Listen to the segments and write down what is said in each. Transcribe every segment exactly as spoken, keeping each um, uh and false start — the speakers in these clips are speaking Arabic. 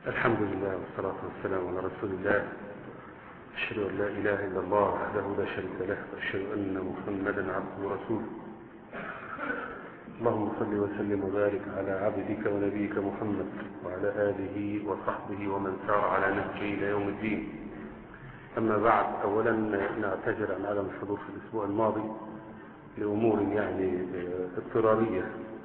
الحمد لله والصلاة والسلام على رسول الله. أشهد أن لا إله إلا الله وحده لا شريك له، وأشهد أن محمدا عبده ورسوله. اللهم صل وسلم وبارك على عبدك ونبيك محمد وعلى آله وصحبه ومن سار على نهجه إلى يوم الدين. أما بعد، أولا نعتذر عن عدم الحضور في الأسبوع الماضي لأمور يعني اضطرارية،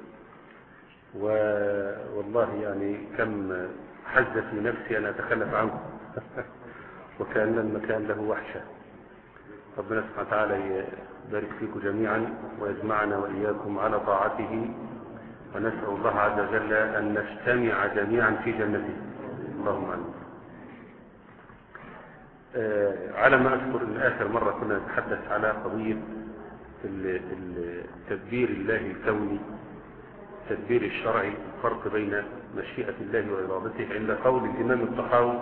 والله يعني كم حز في نفسي أن أتخلف عنه وكأن المكان له وحشة. ربنا سبحانه وتعالى يبارك فيكم جميعا ويجمعنا وإياكم على طاعته، ونسأل الله عز وجل أن نجتمع جميعا في جنته، اللهم آمين. آه على ما أذكر أن آخر مرة كنا نتحدث على قضية التدبير الله الكوني، التدبير الشرعي، الفرق بين مشيئة الله وإرادته عند قول الإمام الطحاوي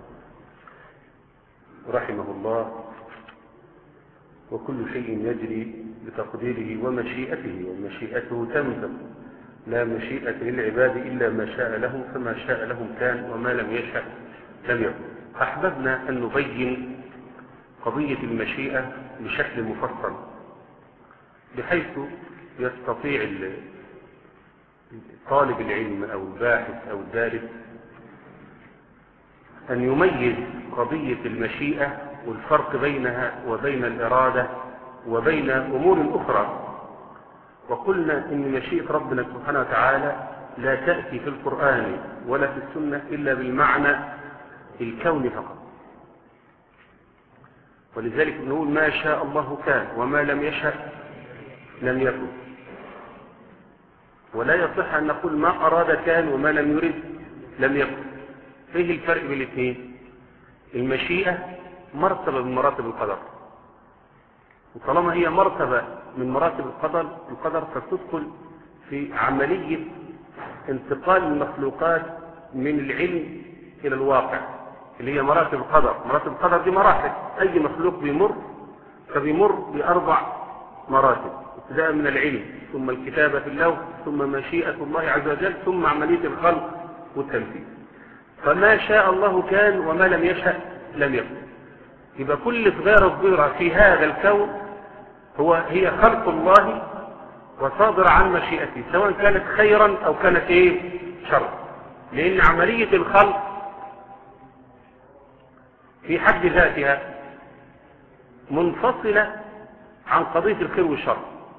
رحمه الله: وكل شيء يجري بتقديره ومشيئته، ومشيئته تنفذ، لا مشيئة للعباد إلا ما شاء له، فما شاء لهم كان وما لم يشأ لم يكن. أحببنا أن نبين قضية المشيئة بشكل مفصل، بحيث يستطيع طالب العلم أو الباحث أو الدارس أن يميز قضية المشيئة والفرق بينها وبين الإرادة وبين أمور أخرى. وقلنا إن مشيئة ربنا سبحانه وتعالى لا تأتي في القرآن ولا في السنة إلا بالمعنى الكوني فقط، ولذلك نقول ما شاء الله كان وما لم يشأ لم يكن، ولا يصح أن نقول ما أراد كان وما لم يرد لم يكن. ايه الفرق بين الاثنين؟ المشيئة مرتبة من مراتب القدر، وطالما هي مرتبة من مراتب القدر القدر فتدخل في عملية انتقال المخلوقات من العلم إلى الواقع، اللي هي مراتب القدر. مراتب القدر دي مراحل، أي مخلوق بيمر فبيمر بأربع مراتب، ابتداء من العلم، ثم الكتابة في اللوح، ثم مشيئة الله عز وجل، ثم عملية الخلق والتنفيذ. فما شاء الله كان وما لم يشأ لم يكن. يبقى كل صغيرة صغيرة في هذا الكون هو هي خلق الله وصادرة عن مشيئته، سواء كانت خيرا أو كانت ايه شر، لأن عملية الخلق في حد ذاتها منفصلة عن قضية الخير والشر.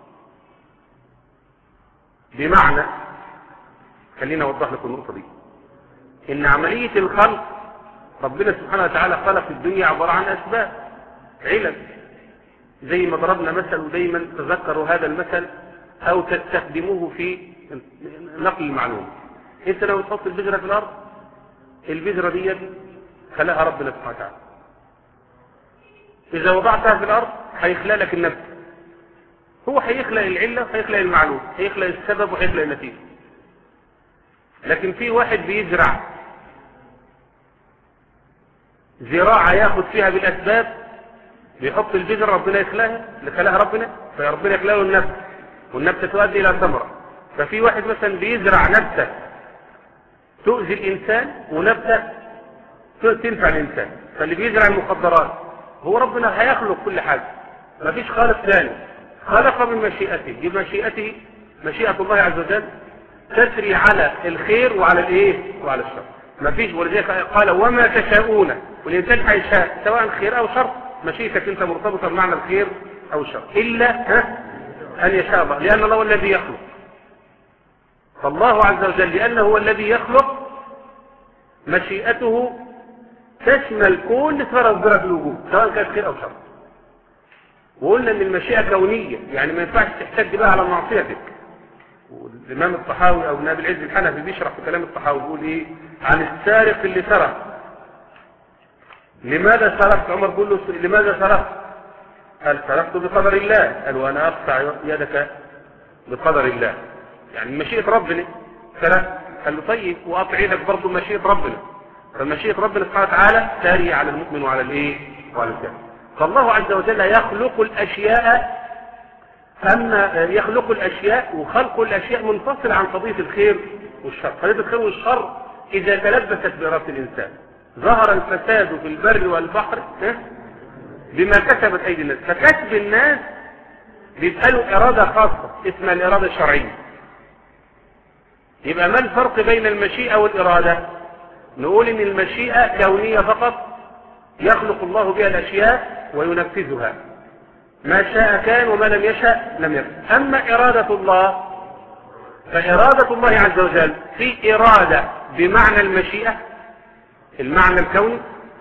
بمعنى، خلينا أوضح لكم النقطة دي، إن عملية الخلق ربنا سبحانه وتعالى خلق الدنيا عبارة عن أسباب، علم، زي ما ضربنا مثل ودايما تذكروا هذا المثل أو تستخدموه في نقل المعلومة. أنت لو تحط البذرة في الأرض، البذرة دي خلقها ربنا سبحانه وتعالى. إذا وضعتها في الأرض هيخلق لك النبت، هو هيخلق العلة وهيخلق المعلوم، هيخلق السبب وهيخلق النتيجة. لكن في واحد بيزرع زراعة ياخد فيها بالأسباب، بيحط البذرة ربنا يخلقها اللي خلقها ربنا، فربنا يخلق له النبت، والنبتة تؤدي إلى ثمرة. ففي واحد مثلا بيزرع نبتة تؤذي الإنسان ونبتة تنفع الإنسان، فاللي بيزرع المخدرات هو ربنا هيخلق كل حاجة، مفيش خالق ثاني، خلق من مشيئته. بمشيئته مشيئة الله عز وجل تسري على الخير وعلى الايه وعلى الشر، مفيش. ولذلك قال وما تشاءون، والإنسان هيشاء سواء خير أو شر، مشيئتك أنت مرتبطة بمعنى الخير أو الشر، إلا ها أن يشاء الله، لأن الله هو الذي يخلق. فالله عز وجل لأنه هو الذي يخلق، مشيئته تشمل كل صغيرة صغيرة في الوجود سواء كانت خير أو شر. وقلنا ان المشيئة كونية، يعني ما ينفعش تحتج بها على معصيتك. والإمام الطحاوي أو ابن أبي العز الحنفي بيشرح في كلام الطحاوي بيقول إيه عن السارق اللي سرق. لماذا سرقت؟ عمر بيقول له لماذا سرقت؟ قال سرقت بقدر الله. قال وأنا أقطع يدك بقدر الله، يعني مشيئة ربنا سرق. قال له طيب وأقطع يدك برضه مشيئة ربنا. فمشيئة ربنا سبحانه وتعالى تارية على المؤمن وعلى الإيه وعلى الكافر. فالله عز وجل يخلق الأشياء، أما يخلق الأشياء وخلق الأشياء منفصل عن قضية الخير والشر. قضية الخير والشر إذا تلبست بإرادة الإنسان. ظهر الفساد في البر والبحر بما كسبت أيدي الناس. فكسب الناس بيبقى له إرادة خاصة اسمها الإرادة الشرعية. يبقى ما الفرق بين المشيئة والإرادة؟ نقول إن المشيئة كونية فقط يخلق الله بها الأشياء وينفذها، ما شاء كان وما لم يشاء لم يكن. أما إرادة الله فإرادة الله عز وجل في إرادة بمعنى المشيئة المعنى الكوني،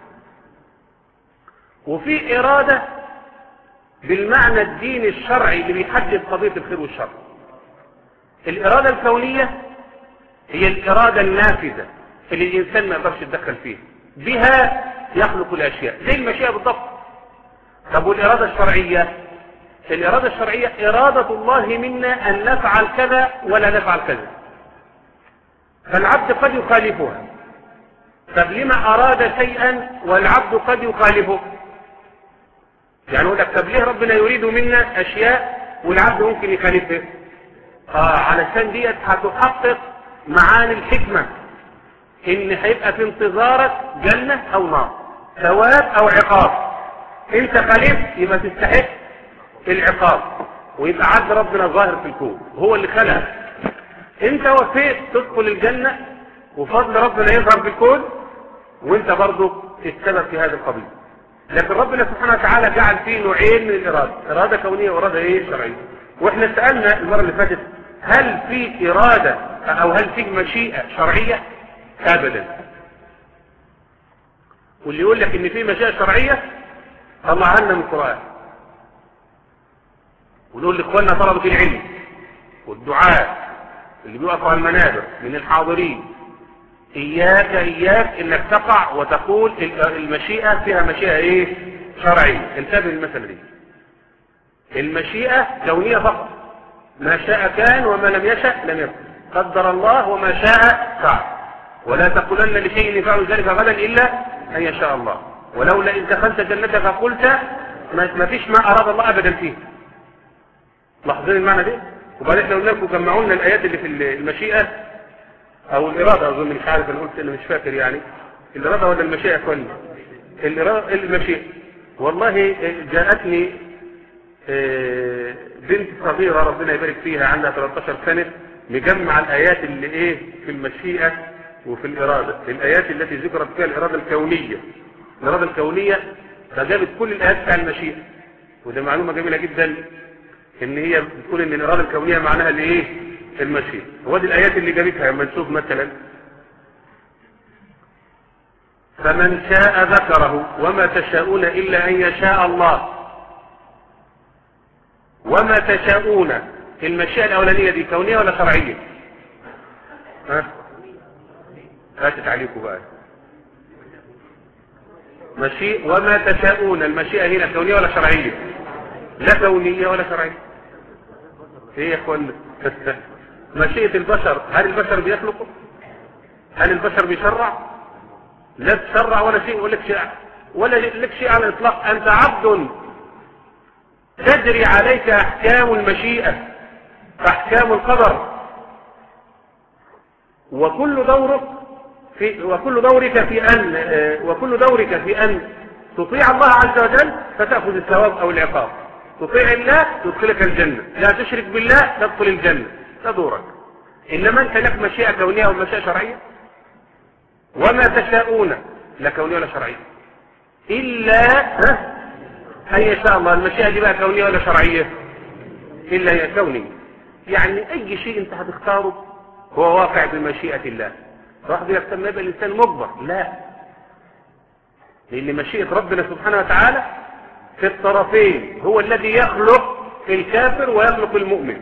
وفي إرادة بالمعنى الديني الشرعي اللي بيحدد قضية الخير والشر. الإرادة الكونية هي الإرادة النافذة اللي الإنسان ما يقدرش يتدخل فيها، بها يخلق الأشياء زي المشيئة بالضبط. طب والإرادة الشرعية؟ الإرادة الشرعية إرادة الله منا أن نفعل كذا ولا نفعل كذا، فالعبد قد يخالفها. طب لما أراد شيئا والعبد قد يخالفه؟ يعني يقول لك طب ليه ربنا يريد منا أشياء والعبد ممكن يخالفها؟ آه علشان ديت هتحقق معاني الحكمة، إن هيبقى في انتظارك جنة أو نار، ثواب أو عقاب. أنت خالفت يبقى تستحق العقاب، ويبقى عدل ربنا ظاهر في الكون، هو اللي خلق. أنت وفيت تدخل الجنة وفضل ربنا يظهر في الكون، وأنت برضه السبب في هذا القضية. لكن ربنا سبحانه وتعالى جعل فيه نوعين من الإرادة، إرادة كونية وإرادة إيه شرعية. وإحنا سألنا المرة اللي فاتت هل في إرادة أو هل في مشيئة شرعية؟ أبدا. واللي يقول لك إن في مشيئة شرعية طلع لنا من القرآن، ونقول لإخواننا طلبة العلم والدعاء اللي بيقفوا على المنابر من الحاضرين، إياك إياك إنك تقع وتقول المشيئة فيها مشيئة إيه شرعية. انتبه المسألة دي. المشيئة كونية فقط، ما شاء كان وما لم يشاء لم يكن، قدر الله وما شاء فعل. ولا تقولن لشيء يفعل ذلك غدا إلا أن يشاء الله، ولولا إذ دخلت جنتك فقلت ما فيش ما أراد الله أبدا فيه. لاحظين المعنى دي؟ وبعدين احنا قلنا لكم جمعوا لنا الآيات اللي في المشيئة أو الإرادة، أظن مش عارف أنا قلت أنا مش فاكر يعني الإرادة ولا المشيئة كلها. الإرادة المشيئة. والله جاءتني بنت صغيرة ربنا يبارك فيها عندها ثلاثة عشر سنة مجمع الآيات اللي إيه في المشيئة وفي الإرادة، الآيات التي ذكرت فيها الإرادة الكونية. الإرادة الكونية فجابت كل الآيات بتاع المشيئة، وده معلومة جميلة جدا إن هي بتقول إن الإرادة الكونية معناها الإيه المشيئة. ودي الآيات اللي جابتها لما نشوف مثلا فمن شاء ذكره وما تشاءون إلا أن يشاء الله. وما تشاءون المشيئة الأولانية دي كونية ولا شرعية؟ ها؟ فاتت عليكم بقى. مشيئة وما تشاءون المشيئة هنا كونية ولا شرعية؟ لا كونية ولا شرعية. ايه يا اخوانا؟ مشيئة البشر، هل البشر بيخلقوا؟ هل البشر بيشرع؟ لا تشرع ولا شيء ولا لك شيء ولا لك شيء على الإطلاق. أنت عبد تجري عليك أحكام المشيئة، أحكام القدر، وكل دورك في وكل دورك في أن وكل دورك في أن تطيع الله عز وجل فتأخذ الثواب أو العقاب. تطيع الله تدخلك الجنة، لا تشرك بالله تدخل الجنة، ده دورك. إنما أنت لك مشيئة كونية ومشيئة شرعية. وما تشاءون لا كونية ولا شرعية إلا أن يشاء الله. المشيئة دي بقى كونية ولا شرعية؟ إلا هي كونية. يعني أي شيء أنت هتختاره هو واقع بمشيئة الله. واحد يقول يبقى الإنسان مجبر، لا، لأن مشيئة ربنا سبحانه وتعالى في الطرفين. هو الذي يخلق الكافر ويخلق المؤمن،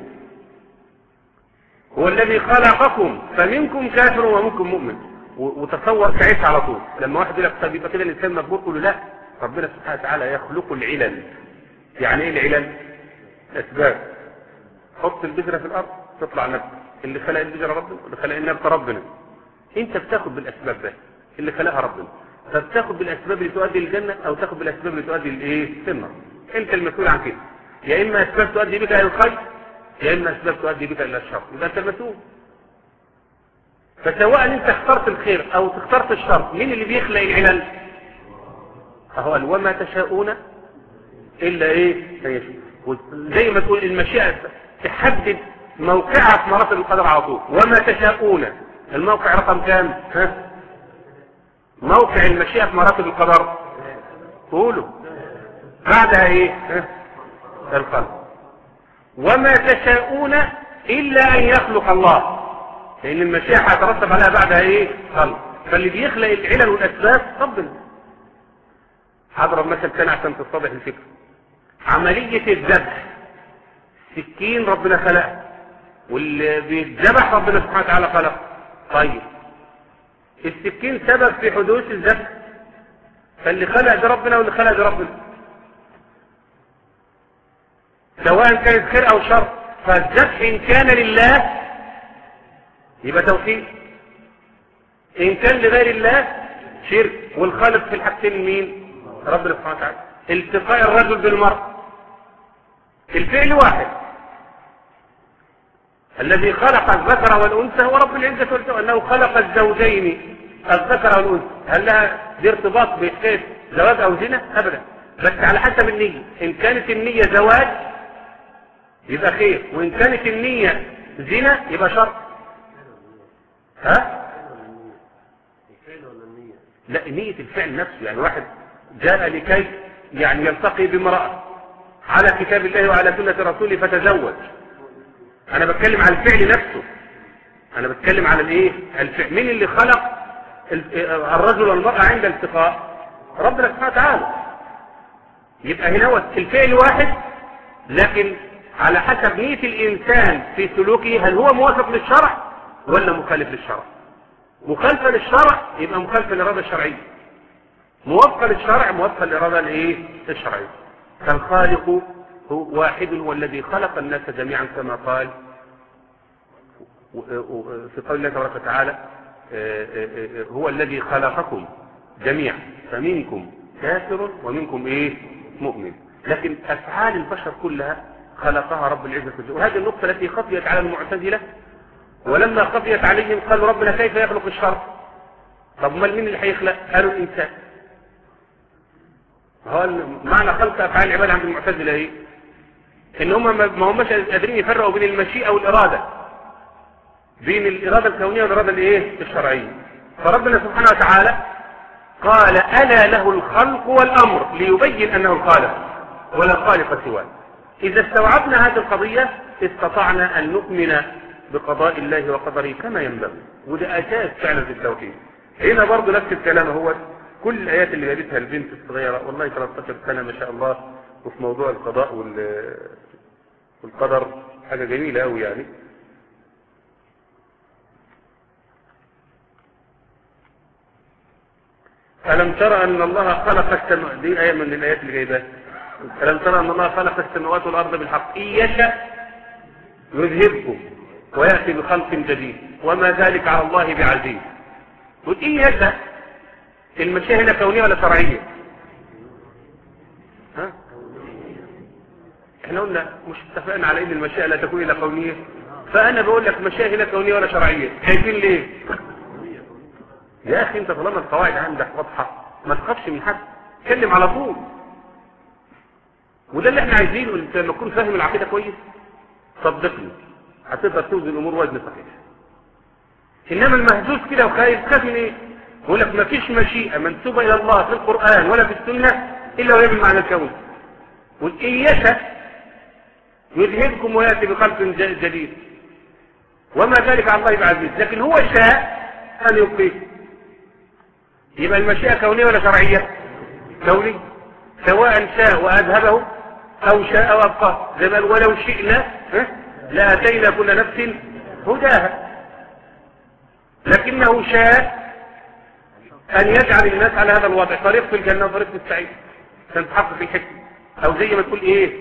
هو الذي خلقكم فمنكم كافر ومنكم مؤمن. وتصور تعيش على طول لما واحد يقول لك طب يبقى كده الإنسان مجبور، تقول له لا، ربنا سبحانه وتعالى يخلق العلل. يعني ايه العلل؟ اسباب. حط البذرة في الارض تطلع نبت. اللي خلق البذرة ربنا، اللي خلق النبت ربنا. انت بتاخد بالاسباب ده اللي خلقها ربنا، فبتاخد بالاسباب اللي تؤدي للجنة او تاخد بالاسباب اللي تؤدي لايه النار. انت المسؤول عن كده. يا اما اسباب تؤدي بك الى الخير يا اما اسباب تؤدي بك الى الشر، يبقى انت المسؤول. فسواء انت اخترت الخير او اخترت الشر، مين اللي بيخلق العلل؟ اهو قال وما تشاءون الا ايه يشاء. زي ما تقول المشيئة تحدد موقعها في مراتب القدر على طول. وما تشاءون الموقع رقم كام؟ ها موقع المشيئة في مراتب القدر قولوا بعدها ايه؟ ها الخلق. وما تشاءون الا ان يخلق الله، لان المشيئة هيترتب عليها بعدها ايه؟ خلق. فاللي بيخلق العلل والاسباب ربنا. هضرب مثل تاني عشان تتضح الفكرة. عملية الذبح، سكين ربنا خلقها، واللي بيتذبح ربنا سبحانه وتعالى خلقه. طيب السكين سبب في حدوث الذبح، فاللي خلق ده ربنا واللي خلق ده ربنا، سواء كانت خير او شر. فالذبح ان كان لله يبقى توحيد، ان كان لغير الله شرك. والخالق في الحاجتين مين؟ ربنا سبحانه وتعالى. التقاء الرجل بالمرء الفعل واحد، الذي خلق الذكر والانثى هو رب العزة والجلال، انه خلق الزوجين الذكر والانثى. هل لها دي ارتباط بحكايه زواج او زنا؟ ابدا، بس على حسب النية. ان كانت النية زواج يبقى خير، وان كانت النية زنا يبقى شر. ها لا، نية الفعل نفسه. يعني واحد جاء لكي يعني يلتقي بامرأة على كتاب الله وعلى سنة رسوله فتزوج. انا بتكلم على الفعل نفسه، انا بتكلم على الايه؟ الفعل. مين اللي خلق الرجل والمرأة عند التقاء؟ ربنا سبحانه وتعالى. يبقى هنا الفعل واحد، لكن على حسب نية الانسان في سلوكه، هل هو موافق للشرع ولا مخالف للشرع؟ مخالفة للشرع يبقى مخالفة للإرادة الشرعية، موافقة للشرع موافقة للإرادة الايه؟ الشرعية. فالخالق هو واحد والذي خلق الناس جميعا كما قال في قول الله تبارك وتعالى هو الذي خلقكم جميعا فمنكم كافر ومنكم ايه؟ مؤمن. لكن افعال البشر كلها خلقها رب العزة والجلال. وهذه النقطة التي خفيت على المعتزلة، ولما خفيت عليهم قالوا ربنا كيف يخلق الشر؟ طب ما مين اللي هيخلق؟ قالوا الانسان. هو معنى خلق افعال العباد عند المعتزلة ايه؟ ان هم ما هماش قادرين يفرقوا بين المشيئة والإرادة، بين الإرادة الكونية والإرادة الايه؟ الشرعية. فربنا سبحانه وتعالى قال ألا له الخلق والأمر ليبين أنه الخالق ولا خالق سواه. إذا استوعبنا هذه القضية استطعنا أن نؤمن بقضاء الله وقدره كما ينبغي، وده أساس فعلا في التوحيد. هنا برضه نفس الكلام، هو كل الآيات اللي جابتها البنت الصغيرة والله ثلاثة عشر سنة ما شاء الله، وفي موضوع القضاء والقدر حاجة جميلة أوي يعني. ألم ترى أن الله خلق السماوات، دي آية من الآيات اللي جايبها. ألم ترى أن الله خلق السماوات والأرض بالحق إن يشاء يذهبكم ويأتي بخلق جديد وما ذلك على الله بعزيز. قلت إن يشاء، المشيئة هنا كونية ولا شرعية؟ ها؟ احنا قلنا مش اتفقنا على ان المشيئة لا تكون الا كونية، فانا بقول لك مشيئة هنا كونية ولا شرعية؟ خايفين ليه؟ يا اخي انت طالما القواعد عندك واضحة ما تخافش من حد، اتكلم على طول. وده اللي احنا عايزينه، انت لما تكون فاهم العقيدة كويس صدقني هتقدر توزن الامور وزن صحيح. انما المهزوز كده وخايف، خاف من ايه؟ يقول لك ما فيش مشيئة منسوبة الى الله في القرآن ولا في السنة الا وهي بالمعنى الكوني. وإن يشاء يذهبكم ويأتي بخلق جديد وما ذلك على الله بعزيز. لكن هو شاء أن يبقيكم. يبقى المشيئة كونية ولا شرعية؟ كونية، سواء شاء وأذهبه أو شاء وأبقاه. زي ما ولو شئنا لأتينا كل نفس هداها، لكنه شاء أن يجعل الناس على هذا الوضع، طريق في الجنة وطريق في السعيد، عشان تحقق الحكمة. أو زي ما تقول إيه؟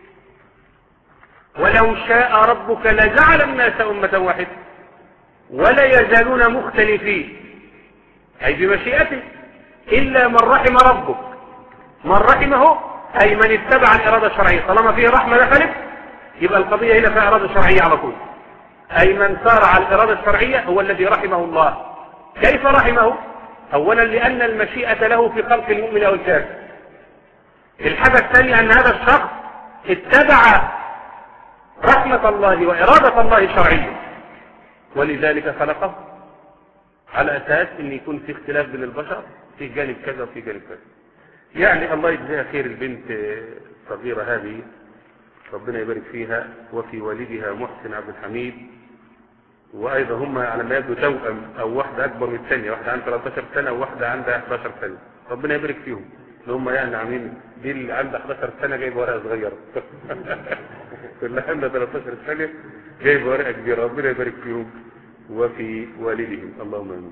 ولو شاء ربك لجعل الناس أمة واحدة ولا يزالون مختلفين، أي بمشيئته، إلا من رحم ربك. من رحمه أي من اتبع الإرادة الشرعية. طالما فيه رحمة دخلت يبقى القضية هنا فيها إرادة شرعية على طول. أي من سار على الإرادة الشرعية هو الذي رحمه الله. كيف رحمه؟ أولا لأن المشيئة له في خلق المؤمن أو الكافر. الحاجة الثانية أن هذا الشخص اتبع رحمة الله وإرادة الله الشرعية، ولذلك خلقه على أساس أن يكون في اختلاف بين البشر في جانب كذا وفي جانب كذا. يعني الله يجزيها خير البنت الصغيرة هذه، ربنا يبارك فيها، وفي والدها محسن عبد الحميد، وأيضا هم على ما يبدو توأم أو واحدة أكبر من الثانية، واحدة عندها ثلاث عشرة سنة وواحدة عندها إحدى عشرة سنة. ربنا يبارك فيهم اللي هم يعني عاملين دي اللي عندها إحدى عشرة سنة جايب ورقة صغيرة واللي عندها ثلاث عشرة سنة جايب ورقة كبيرة. ربنا يبارك فيهم وفي والدهم، اللهم آمين.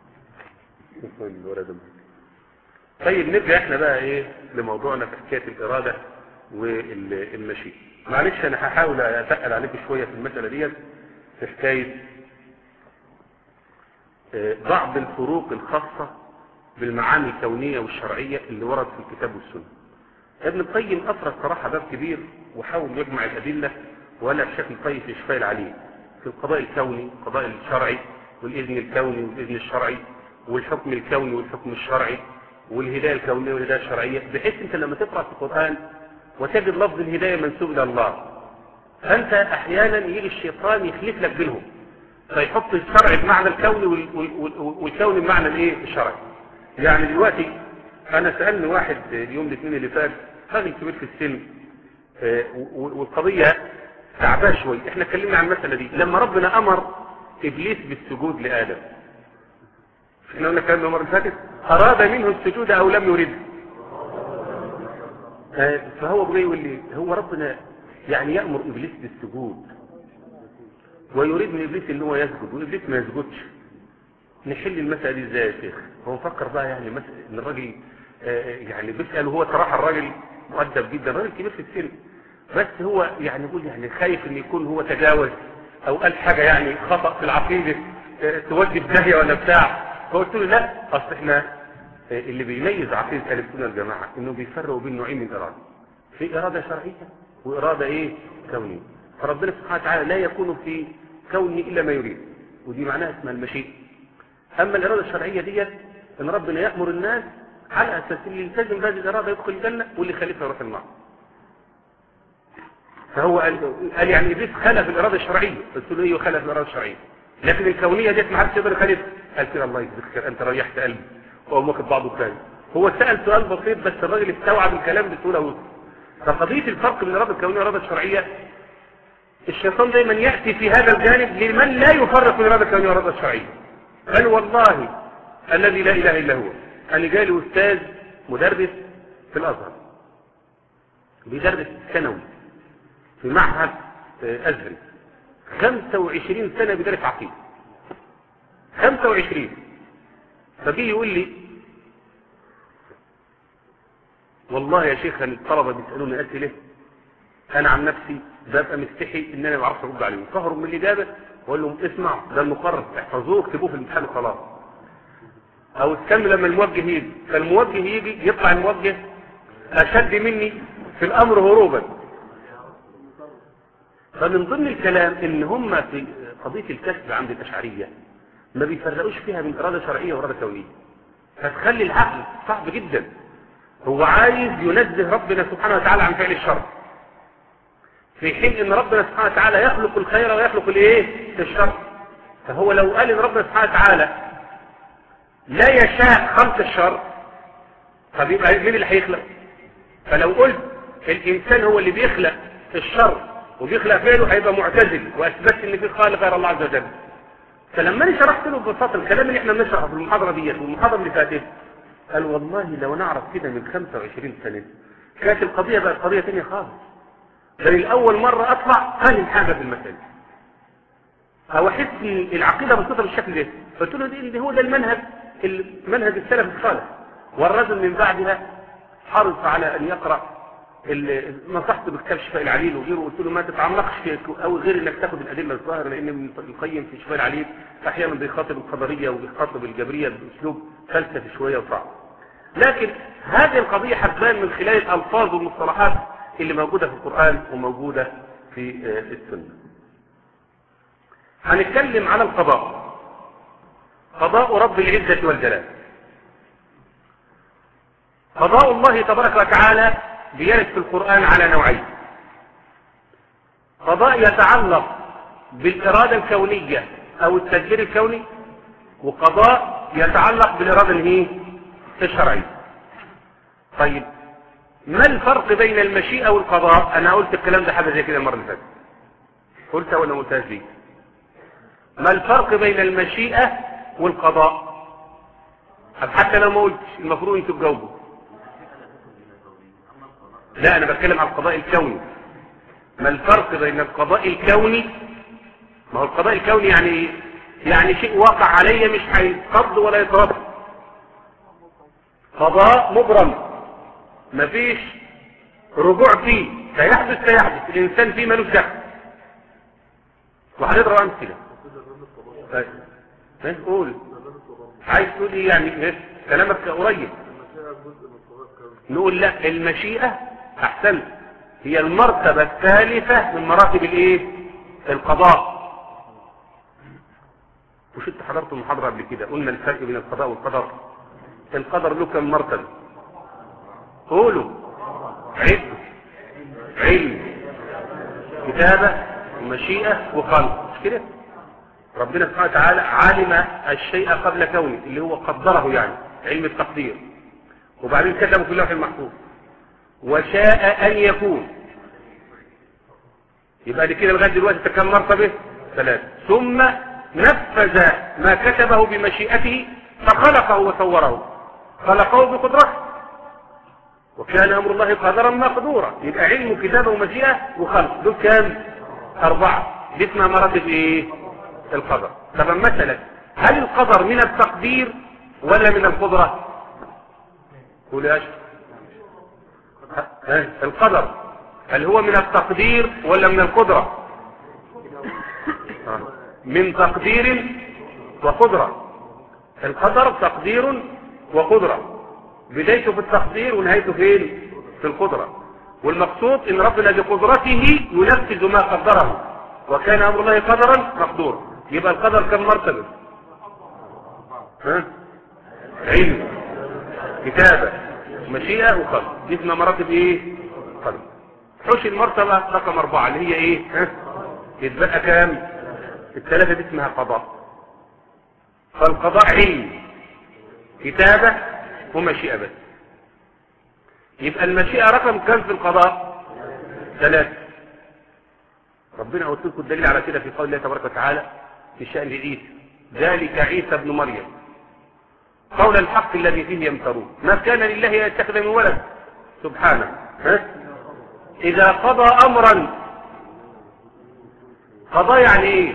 طيب نرجع احنا بقى ايه لموضوعنا في حكايه الاراده والمشيئه. معلش انا هحاول اتقل عليكم شويه في المساله ديت في حكايه بعض الفروق الخاصه بالمعاني الكونيه والشرعيه اللي ورد في الكتاب والسنه. ابن القيم اثرى الصراحه باب كبير وحاول يجمع الادله ولا بشكل طيب في اشفاء العليل في القضاء الكوني والقضاء الشرعي والاذن الكوني والاذن الشرعي والحكم الكوني والحكم الشرعي والهداية الكونية والهداية الشرعية، بحيث انت لما تقرأ في القرآن وتجد لفظ الهداية منسوب الى الله، فانت احيانا يجي الشيطان يخلف لك بينهم فيحط الشرع بمعنى الكوني والكوني بمعنى الايه الشرعي. يعني دلوقتي انا سألني واحد يوم الاثنين اللي فات، راجل كبير في السن، والقضية تعباه شوي. احنا اتكلمنا عن المسألة دي لما ربنا امر ابليس بالسجود لآدم. احنا قلنا كلام المرة اللي فاتت أراد منه السجود أو لم يرد. فهو بغي يقول لي هو ربنا يعني يأمر إبليس بالسجود ويريد من إبليس إن هو يسجد وإبليس ما يسجدش. نحل المسألة دي إزاي يا شيخ؟ هو مفكر بقى يعني إن الراجل يعني بيسأل، وهو صراحة الراجل مؤدب جدا، الراجل كبير في السن، بس هو يعني يقول يعني خايف إن يكون هو تجاوز أو قال حاجة يعني خطأ في العقيدة تودي بداهية ولا بتاع. فقلت له لا، اصل احنا اللي بيميز عقيده اهل السنه والجماعه انه بيفرقوا بين نوعين من الاراده، في اراده شرعيه واراده ايه كونيه. فربنا سبحانه وتعالى لا يكون في كونه الا ما يريد، ودي معناها اسمها المشيئه. اما الاراده الشرعيه ديت ان ربنا يامر الناس على اساس اللي يلتزم بهذه الاراده يدخل الجنه واللي يخالفها يروح النار. فهو قال, قال يعني ابليس خالف الاراده الشرعيه، قلت له ايه خالف الاراده الشرعيه، لكن الكونيه ديت ما حدش يقدر يخالفها. قال كده الله يجزيك انت ريحت قلبي وهو واخد بعضه ثاني. هو سأل سؤال بسيط بس الراجل استوعب الكلام بسهوله ويسر. فقضيه الفرق بين الاراده الكونيه والاراده الشرعيه، الشيطان دايما ياتي في هذا الجانب لمن لا يفرق بين الاراده الكونيه والاراده الشرعيه. قال والله الذي لا اله الا هو، انا جاي لي استاذ مدرس في الازهر بيدرس ثانوي في معهد ازهري، خمسة وعشرين سنه بيدرس عقيده، خمسة وعشرين. فبيه يقول لي والله يا شيخ الطلبة بيسألوني أسئلة أنا عن نفسي ببقى مستحي إن أنا ما بعرفش أرد عليهم، فهرب من الإجابة وأقول لهم اسمعوا ده المقرر احفظوه اكتبوه في الامتحان وخلاص. أو استنوا لما الموجه يجي، فالموجه يجي يطلع الموجه أشد مني في الأمر هروبا. فمن ضمن الكلام إن هم في قضية الكسب عند الأشعرية ما بيفرقوش فيها من إرادة شرعية وإرادة كونية، فتخلي العقل صعب جدا. هو عايز ينزه ربنا سبحانه وتعالى عن فعل الشر، في حين ان ربنا سبحانه وتعالى يخلق الخير ويخلق الايه الشر. فهو لو قال ان ربنا سبحانه وتعالى لا يشاء خلق الشر، فبيبقى مين اللي هيخلق؟ فلو قلت الانسان هو اللي بيخلق الشر وبيخلق فعله هيبقى معتزل واثبت ان في خالق غير الله عز وجل. فلما انا شرحت له ببساطه الكلام اللي احنا بنشرحه في المحاضره ديت والمحاضره اللي فاتت، قال والله لو نعرف كده من خمسة وعشرين سنه كانت القضيه بقت قضيه ثانيه خالص. ده الاول مره اطلع فاهم حاجه في المساله او احس ان العقيده بسيطه بالشكل ده. قلت له ده هو ده المنهج المنهج السلف الصالح، والرجل من بعدها حرص على ان يقرا نصحت بكتاب شفاء العليل وغيره، وقلت له ما تتعمقش في او غير انك تاخد الادله الظاهره، لان ابن القيم في شفاء العليل احيانا بيخاطب القدريه وبيخاطب الجبريه باسلوب فلسفي شويه وصعب. لكن هذه القضيه هتبان من خلال الالفاظ والمصطلحات اللي موجوده في القران وموجوده في السنه. هنتكلم على القضاء. قضاء رب العزة والجلال. قضاء الله تبارك وتعالى بيرد في القرآن على نوعين: قضاء يتعلق بالإرادة الكونية أو التدبير الكوني، وقضاء يتعلق بالإرادة الشرعية. طيب، ما الفرق بين المشيئة والقضاء؟ أنا قلت الكلام ده حاجة زي كده المرة اللي فاتت، قلت ولا ما قلتهاش دي؟ ما الفرق بين المشيئة والقضاء؟ حتى لو ما قلتش المفروض انتوا تجاوبوا. لا، أنا بتكلم عن القضاء الكوني. ما الفرق بين القضاء الكوني؟ ما هو القضاء الكوني يعني ايه؟ يعني شيء واقع علي مش هيتقض ولا يترد. قضاء مبرم مفيش رجوع فيه، سيحدث سيحدث الإنسان فيه ملوش دخل. وهنضرب أمثلة. طيب قول، عايز تقول ايه يعني؟ كلامك قريب. نقول لا، المشيئة أحسن هي المرتبة الثالثة من مراتب الايه؟ القضاء. وش انت حضرت المحاضرة قبل كده؟ قلنا الفرق بين القضاء والقدر. القدر له كم مرتبة؟ قولوا. علم علم كتابة ومشيئة وخلق، مش كده؟ ربنا سبحانه وتعالى علم الشيء قبل كونه، اللي هو قدره، يعني علم التقدير، وبعدين كتبه في اللوح المحفوظ وشاء أن يكون. يبقى دي كده لغاية دلوقتي كم مرتبة؟ ثلاثة. ثم نفذ ما كتبه بمشيئته فخلقه وصوره، خلقه بقدرته، وكان أمر الله قدرا مقدورا. يبقى علم كتابه ومشيئة وخلق، دول كام؟ أربعة. دي اسمها مراتب إيه؟ القدر. طب مثلا، هل القدر من التقدير ولا من القدرة؟ قول يا أشرف. القدر هل هو من التقدير ولا من القدرة؟ من تقدير وقدرة. القدر تقدير وقدرة، بدايته في التقدير ونهايته فين؟ في القدرة. والمقصود ان ربنا بقدرته ينفذ ما قدره، وكان امر الله قدرا مقدورا. يبقى القدر كم مرتبة؟ ها؟ علم كتابة مشيئة وخلق، دي اسمها مراتب ايه؟ قدر. حوش المرتبة رقم اربعة اللي هي ايه؟ ها؟ يتبقى كام؟ الثلاثة دي اسمها قضاء. فالقضاء علم كتابة ومشيئة بس. يبقى المشيئة رقم كم في القضاء؟ ثلاثة. ربنا قلت لكم الدليل على كده في قول الله تبارك وتعالى في شأن عيسى: ذلك عيسى ابن مريم قول الحق الذي فيه يمترون ما كان لله يتخذ من ولد سبحانه. ها؟ إذا قضى أمرا، قضى يعني ايه؟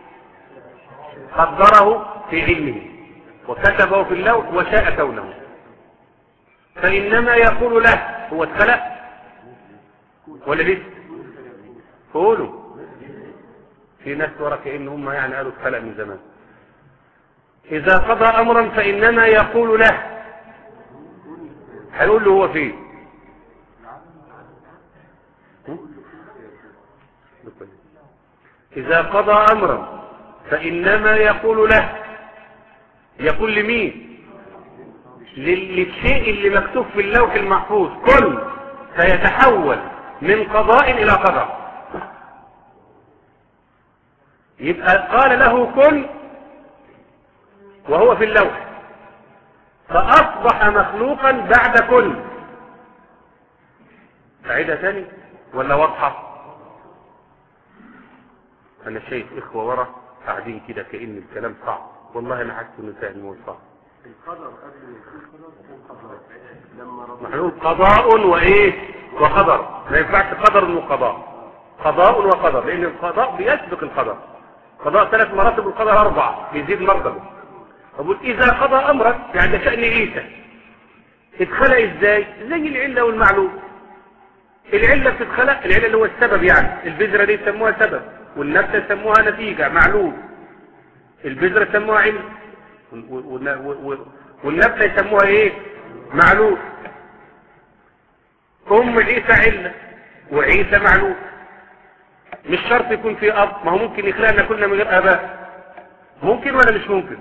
قدره في علمه وكتبه في اللوح وشاء كونه، فإنما يقول له. هو اتخلق ولا لسه؟ قولوا. في ناس ورا كأن هم يعني قالوا اتخلق من زمان. إذا قضى أمرا فإنما يقول له. هيقول له هو فين؟ إذا قضى أمرا فإنما يقول له. يقول لمين؟ للشيء اللي مكتوب في اللوح المحفوظ كن سيتحول من قضاء إلى قدر. يبقى قال له كن وهو في اللوح، فأصبح مخلوقا بعد كن. أعيدها تاني ولا واضحة؟ أنا شايف إخوة ورا قاعدين كده كأن الكلام صعب، والله أنا حاسس إنه فاهم وصعب. القدر قبل القدر لما ربنا قضاء وإيه وقدر، ما ينفعش قدر وقضاء، قضاء وقدر، لأن القضاء بيسبق القدر. قضاء ثلاث مراتب والقدر أربعة، بيزيد مرتبة. أقول إذا قضى أمرك يعني ده شأن عيسى. اتخلق إزاي؟ زي العلة والمعلوم. العلة بتتخلق، العلة اللي هو السبب، يعني البذرة دي يسموها سبب، والنبتة يسموها نتيجة معلوم. البذرة يسموها علم، والنبتة يسموها ايه؟ معلوم. أم عيسى علة وعيسى معلوم. مش شرط يكون في اب، ما هو ممكن يخلقنا كلنا من غير اباء، ممكن ولا مش ممكن؟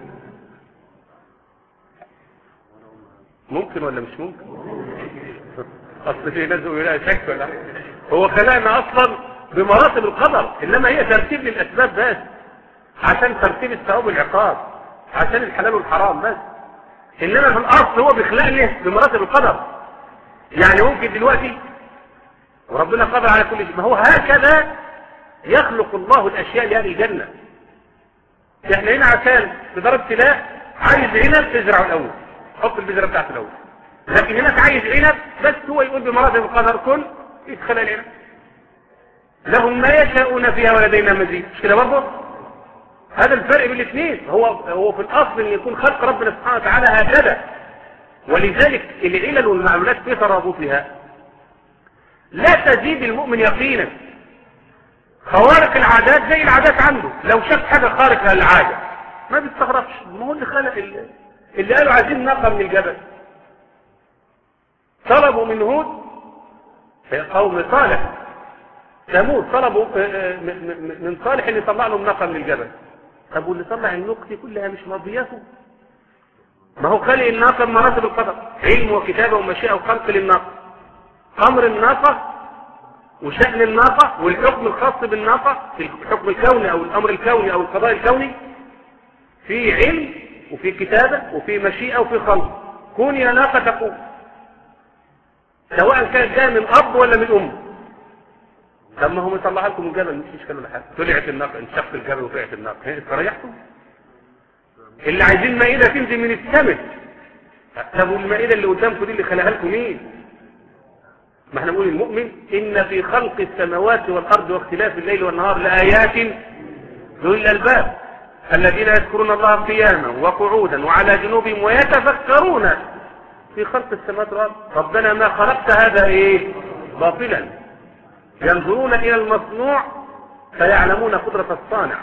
ممكن ولا مش ممكن؟ اصل في ناس بيقولوا شك ولا هو خلقنا اصلا بمراتب القدر، انما هي ترتيب للاسباب بس، عشان ترتيب الثواب والعقاب، عشان الحلال والحرام بس. انما في الاصل هو بيخلقنا بمراتب القدر. يعني ممكن دلوقتي وربنا قادر على كل شيء، ما هو هكذا يخلق الله الاشياء لاهل الجنه. احنا هنا عشان تضرب ابتلاء عايز عنب تزرعه الاول، حط البذره بتاعته الاول، لكن هناك عايز عنب بس هو يقول بمراتب القدر كن يدخل العنب. لهم ما يشاءون فيها ولدينا مزيد، مش كده برضه؟ هذا الفرق بين الاثنين. هو هو في الاصل ان يكون خلق ربنا سبحانه وتعالى هكذا، ولذلك العلل والمعلولات في ترابطها لا تزيد المؤمن يقينا. خوارق العادات زي العادات عنده، لو شاف حاجه خارقه للعاده ما بيستغربش، ما هو اللي خلق اللي, اللي قالوا عايزين ناقه من الجبل، طلبوا من هود قوم صالح ثمود، طلبوا من صالح ان يطلع لهم ناقه من الجبل. طب واللي طلع النقط دي كلها مش مرضياته؟ ما هو خلق الناقه بمراتب القدر، علم وكتابه ومشيئه وخلق للناقه، امر الناقه وشأن الناقه والحكم الخاص بالناقه في الحكم الكوني او الامر الكوني او القضاء الكوني، في علم وفي كتابه وفي مشيئه وفي خلق. كون يا ناقه تقوم، سواء كان جاي من اب ولا من ام. طب ما هو يطلعها لكم الجبل مش اشكال ولا حاجه، طلعت الناقه انشقت الجبل وطلعت الناقه، استريحتوا؟ اللي عايزين مائده تنزل من السماء، طب والمائده اللي قدامكم دي اللي خلقها لكم مين؟ ما احنا بنقول المؤمن ان في خلق السماوات والارض واختلاف الليل والنهار لايات ذوي الالباب الذين يذكرون الله قياما وقعودا وعلى جنوبهم ويتفكرون في خلق السماوات والارض ربنا ما خلقت هذا ايه باطلا ينظرون الى المصنوع فيعلمون قدرة الصانع.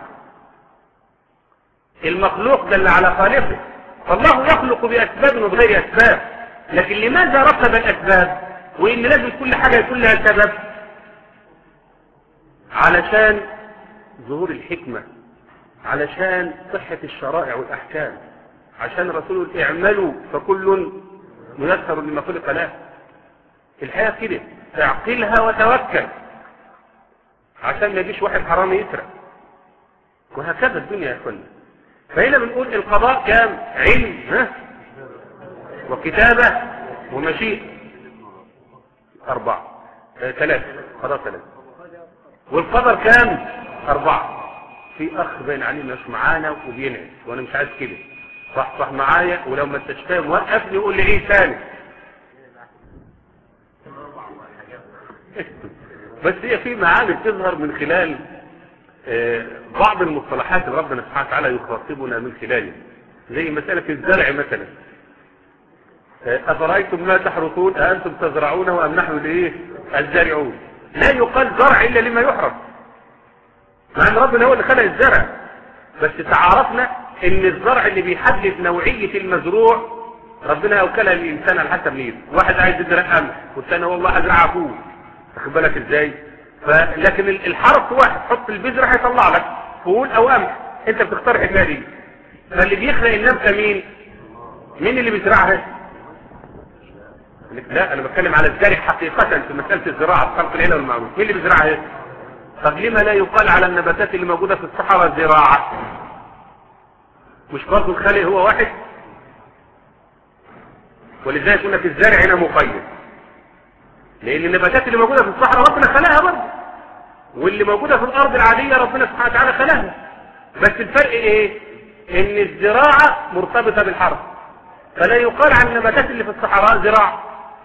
المخلوق دل على خالقه، فالله يخلق باسباب وبغير اسباب، لكن لماذا رتب الاسباب وان لازم كل حاجة يكون لها سبب؟ علشان ظهور الحكمة، علشان صحة الشرائع والاحكام، عشان الرسول يقول اعملوا فكل ميسر لما خلق له. الحياة كده اعقلها وتوكل عشان ما يجيش واحد حرامي يسرق، وهكذا الدنيا يا اخوانا. فهنا بنقول القضاء كام؟ علم ها وكتابة ومشيئة، أربعة آه، ثلاثة قضاء ثلاثة، والقدر كام؟ أربعة. في أخ باين عليه مش معانا وبينعس وأنا مش عايز كده، صح صح معايا، ولو ما انتش فاهم وقفني وقول لي إيه ثاني. بس هي في معاني بتظهر من خلال آه بعض المصطلحات اللي ربنا سبحانه وتعالى يخاطبنا من خلاله، زي مسألة الزرع مثلا. أفرأيتم ما تحرثون أأنتم تزرعونه أم نحن الايه الزارعون. لا يقال زرع إلا لما يحرث، مع أن ربنا هو اللي خلق الزرع، بس تعارفنا إن الزرع اللي بيحدد نوعية المزروع ربنا أوكلها للإنسان على حسب نيته. واحد عايز يزرع قمح والثاني والله أزرع فول، واخد بالك إزاي؟ لكن الحرث واحد، حط البذرة هيطلع لك فول أو قمح، أنت بتختار الحكاية دي. فاللي بيخلق النبتة مين؟ مين اللي بيزرعها؟ لا انا بتكلم على الزارع حقيقة في مسألة الزراعة خلق العلة والمعروف، مين اللي بيزرعها؟ طب لما لا يقال على النباتات اللي موجودة في الصحراء زراعة؟ مش برضه الخالق هو واحد؟ ولذلك قلنا في الزارع هنا مقيد، لان النباتات اللي موجودة في الصحراء ربنا خلقها برضه، واللي موجودة في الارض العادية ربنا سبحانه وتعالى خلقها، بس الفرق ايه؟ ان الزراعة مرتبطة بالحرث، فلا يقال عن النباتات اللي في الصحراء زراعة.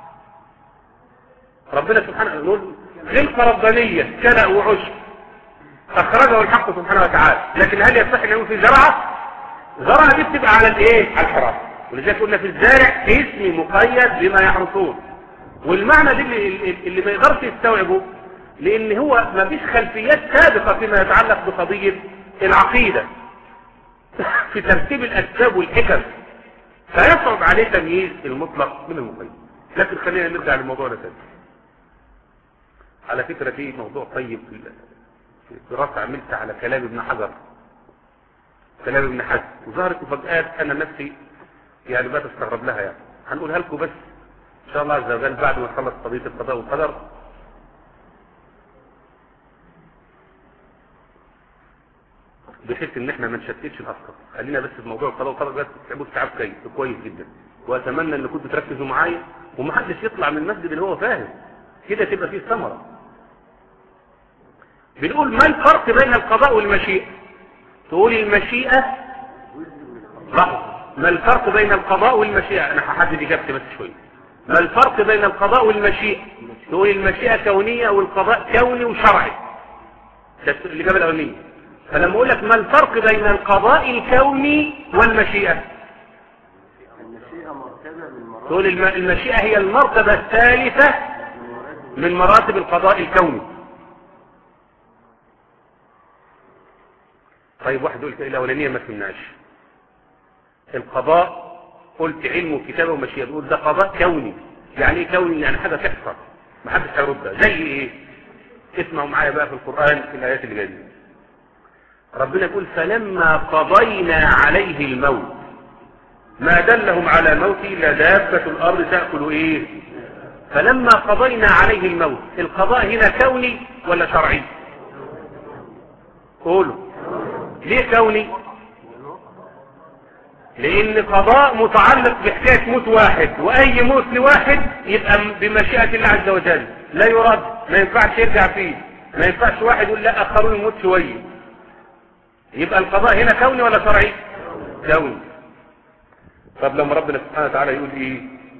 ربنا سبحانه يقول خلقة ربانية كلأ وعشب أخرجه الحق سبحانه وتعالى، لكن هل يصح أن يكون في زرعة؟ زرعة دي بتبقى على الايه؟ على الحرث، ولذلك قلنا في الزارع اسم مقيد بما يحرثون. والمعنى دي اللي, اللي ما يقدرش يستوعبه، لأن هو ما فيش خلفيات سابقة فيما يتعلق بقضية العقيدة في ترتيب الأسباب والحكم، فيصعب عليه تمييز المطلق من المقيد. لكن خلينا نرجع للموضوع ده تاني. على فكرة في موضوع طيب دراسة عملتها على كلام ابن حجر، كلام ابن حجر، وظهرت مفاجآت انا نفسي يعني ما تستغرب لها، يعني هنقولها لكم بس ان شاء الله عز وجل بعد ما نخلص قضية القضاء والقدر. بحيث ان احنا ما نشتتش الافكار، خلينا بس في موضوع القضاء والقدر بس تتعبوا استيعاب كويس جدا، واتمنى ان كنتوا تركزوا معايا ومحدش يطلع من المسجد اللي هو فاهم كده، تبقى فيه ثمره. بنقول ما الفرق بين القضاء والمشيئه؟ تقول المشيئه لحظه، ما الفرق بين القضاء والمشيئه؟ انا هحدد اجابتي بس شويه. ما الفرق بين القضاء والمشيئه؟ تقول المشيئه كونيه والقضاء كوني وشرعي. ده الاجابه الاولانيه. فلما اقول لك ما الفرق بين القضاء الكوني والمشيئه؟ تقول المشيئه هي المرتبه الثالثه من مراتب القضاء الكوني. طيب واحد يقول الاولانيه ما فهمناش. القضاء قلت علم وكتابه ومشيئه، تقول ده قضاء كوني. يعني ايه كوني؟ يعني حاجه تحصل ما حدش هيردها. زي ايه؟ اسمعوا معايا بقى في القران في الايات اللي جايه. ربنا يقول فلما قضينا عليه الموت ما دلهم على موته الا دابه الارض تاكل ايه؟ فلما قضينا عليه الموت، القضاء هنا كوني ولا شرعي؟ قولوا ليه كوني؟ لان قضاء متعلق بحكايه موت واحد، واي موت لواحد يبقى بمشيئه الله عز وجل، لا يرد، ما ينفعش يرجع فيه، ما ينفعش واحد يقول لا اخرون يموت شويه. يبقى القضاء هنا كوني ولا شرعي؟ كوني. طب لما ربنا سبحانه وتعالى يقول ايه؟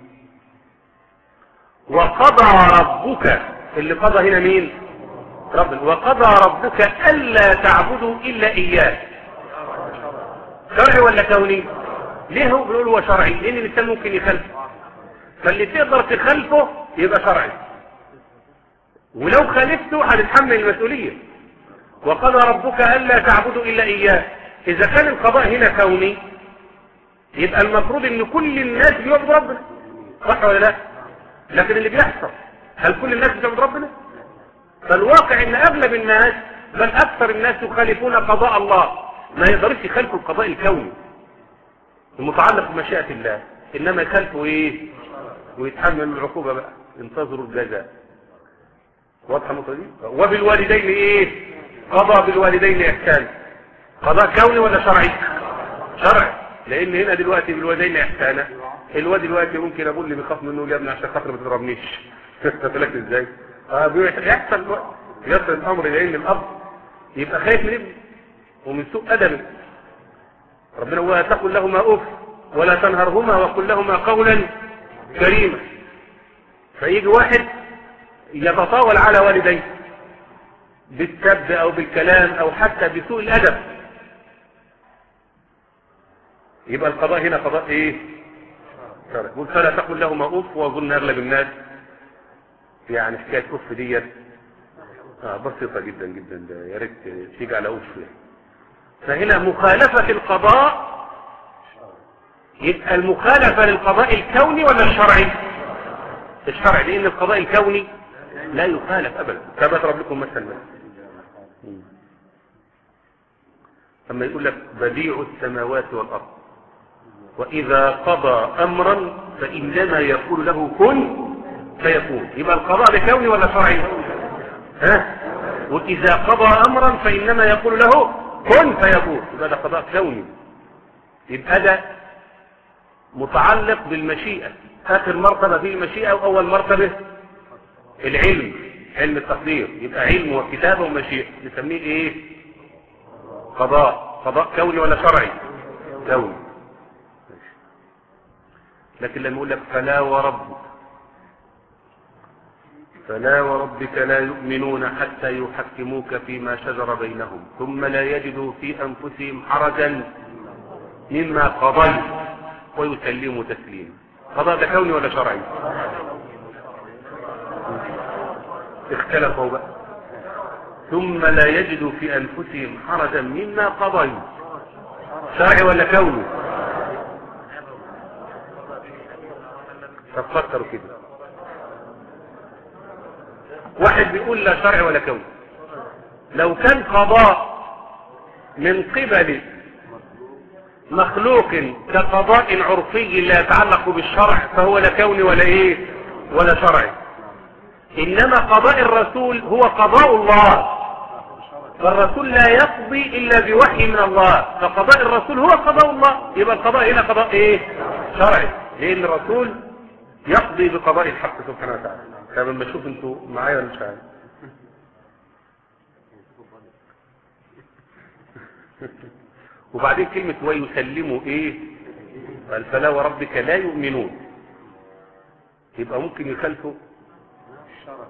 وقضى ربك، اللي قضى هنا مين؟ ربنا. وقضى ربك الا تعبدوا الا اياه. شرعي ولا كوني؟ ليه هو بيقول هو شرعي؟ لان الانسان ممكن يخالفه، فاللي تقدر تخالفه يبقى شرعي، ولو خالفته هتتحمل المسؤوليه. وقضى ربك الا تعبدوا الا اياه. اذا كان القضاء هنا كوني يبقى المفروض ان كل الناس بيعبدوا ربنا، صح ولا لا؟ لكن اللي بيحصل هل كل الناس بتعبد ربنا؟ فالواقع ان اغلب الناس بل اكثر الناس يخالفون قضاء الله، ما يقدرش يخالفوا القضاء الكوني المتعلق بمشيئة الله، انما يخالفوا ايه؟ ويتحملوا العقوبة بقى، انتظروا الجزاء. واضحة النقطة دي؟ وبالوالدين ايه؟ قضى بالوالدين احسان. قضاء كوني ولا شرعي؟ شرعي، لان هنا دلوقتي بالوالدين احسانا، الواد دلوقتي ممكن ابوه اللي بيخاف منه يا ابني عشان خاطر ما تضربنيش. فلك ازاي؟ اه بيحصل يصل الامر لان الاب يبقى خايف من ابنه ومن سوء ادبه. ربنا ولا تقل لهما اف ولا تنهرهما وقل لهما قولا كريما. فيجي واحد يتطاول على والديه بالسب او بالكلام او حتى بسوء الادب، يبقى القضاء هنا قضاء ايه؟ شرعي. يقول فلا تقل لهما اف، واظن اغلب الناس يعني حكايه اف ديت آه بسيطه جدا جدا، ده يا ريت تيجي على اف يعني. فهنا مخالفه القضاء، يبقى المخالفه للقضاء الكوني ولا الشرعي؟ الشرعي، لان القضاء الكوني لا يخالف ابدا. كما اضرب لكم مثلا، اما يقول لك بديع السماوات والارض واذا قضى امرا فانما يقول له كن فيكون. يبقى القضاء ده كوني ولا شرعي؟ ها؟ واذا قضى امرا فانما يقول له كن فيكون، يبقى ده قضاء كوني. يبقى ده متعلق بالمشيئه، اخر مرتبه في المشيئه واول مرتبه العلم، علم التقدير. يبقى علم وكتابه ومشيئه، نسميه ايه؟ قضاء. قضاء كوني ولا شرعي؟ كوني. لكن لما يقول لك فلا وربك فلا وربك لا يؤمنون حتى يحكموك فيما شجر بينهم ثم لا يجدوا في انفسهم حرجا مما قضيت ويسلموا تسليما. قضاء ده كوني ولا شرعي؟ اختلفوا بقى. ثم لا يجدوا في انفسهم حرجا مما قضيت، شرعي ولا كوني؟ تفكروا كده. واحد بيقول لا شرعي ولا كوني، لو كان قضاء من قبل مخلوق كقضاء عرفي لا يتعلق بالشرع فهو لا كوني ولا ايه ولا شرعي. انما قضاء الرسول هو قضاء الله، فالرسول لا يقضي الا بوحي من الله، فقضاء الرسول هو قضاء الله. يبقى القضاء هنا قضاء ايه شرعي، لان الرسول يقضي بقضاء الحق سبحانه وتعالى. طب لما اشوف انتوا معايا ولا مش عارف. وبعدين كلمة ويسلموا ايه؟ قال فلا وربك لا يؤمنون، يبقى ممكن يخالفوا الشرع.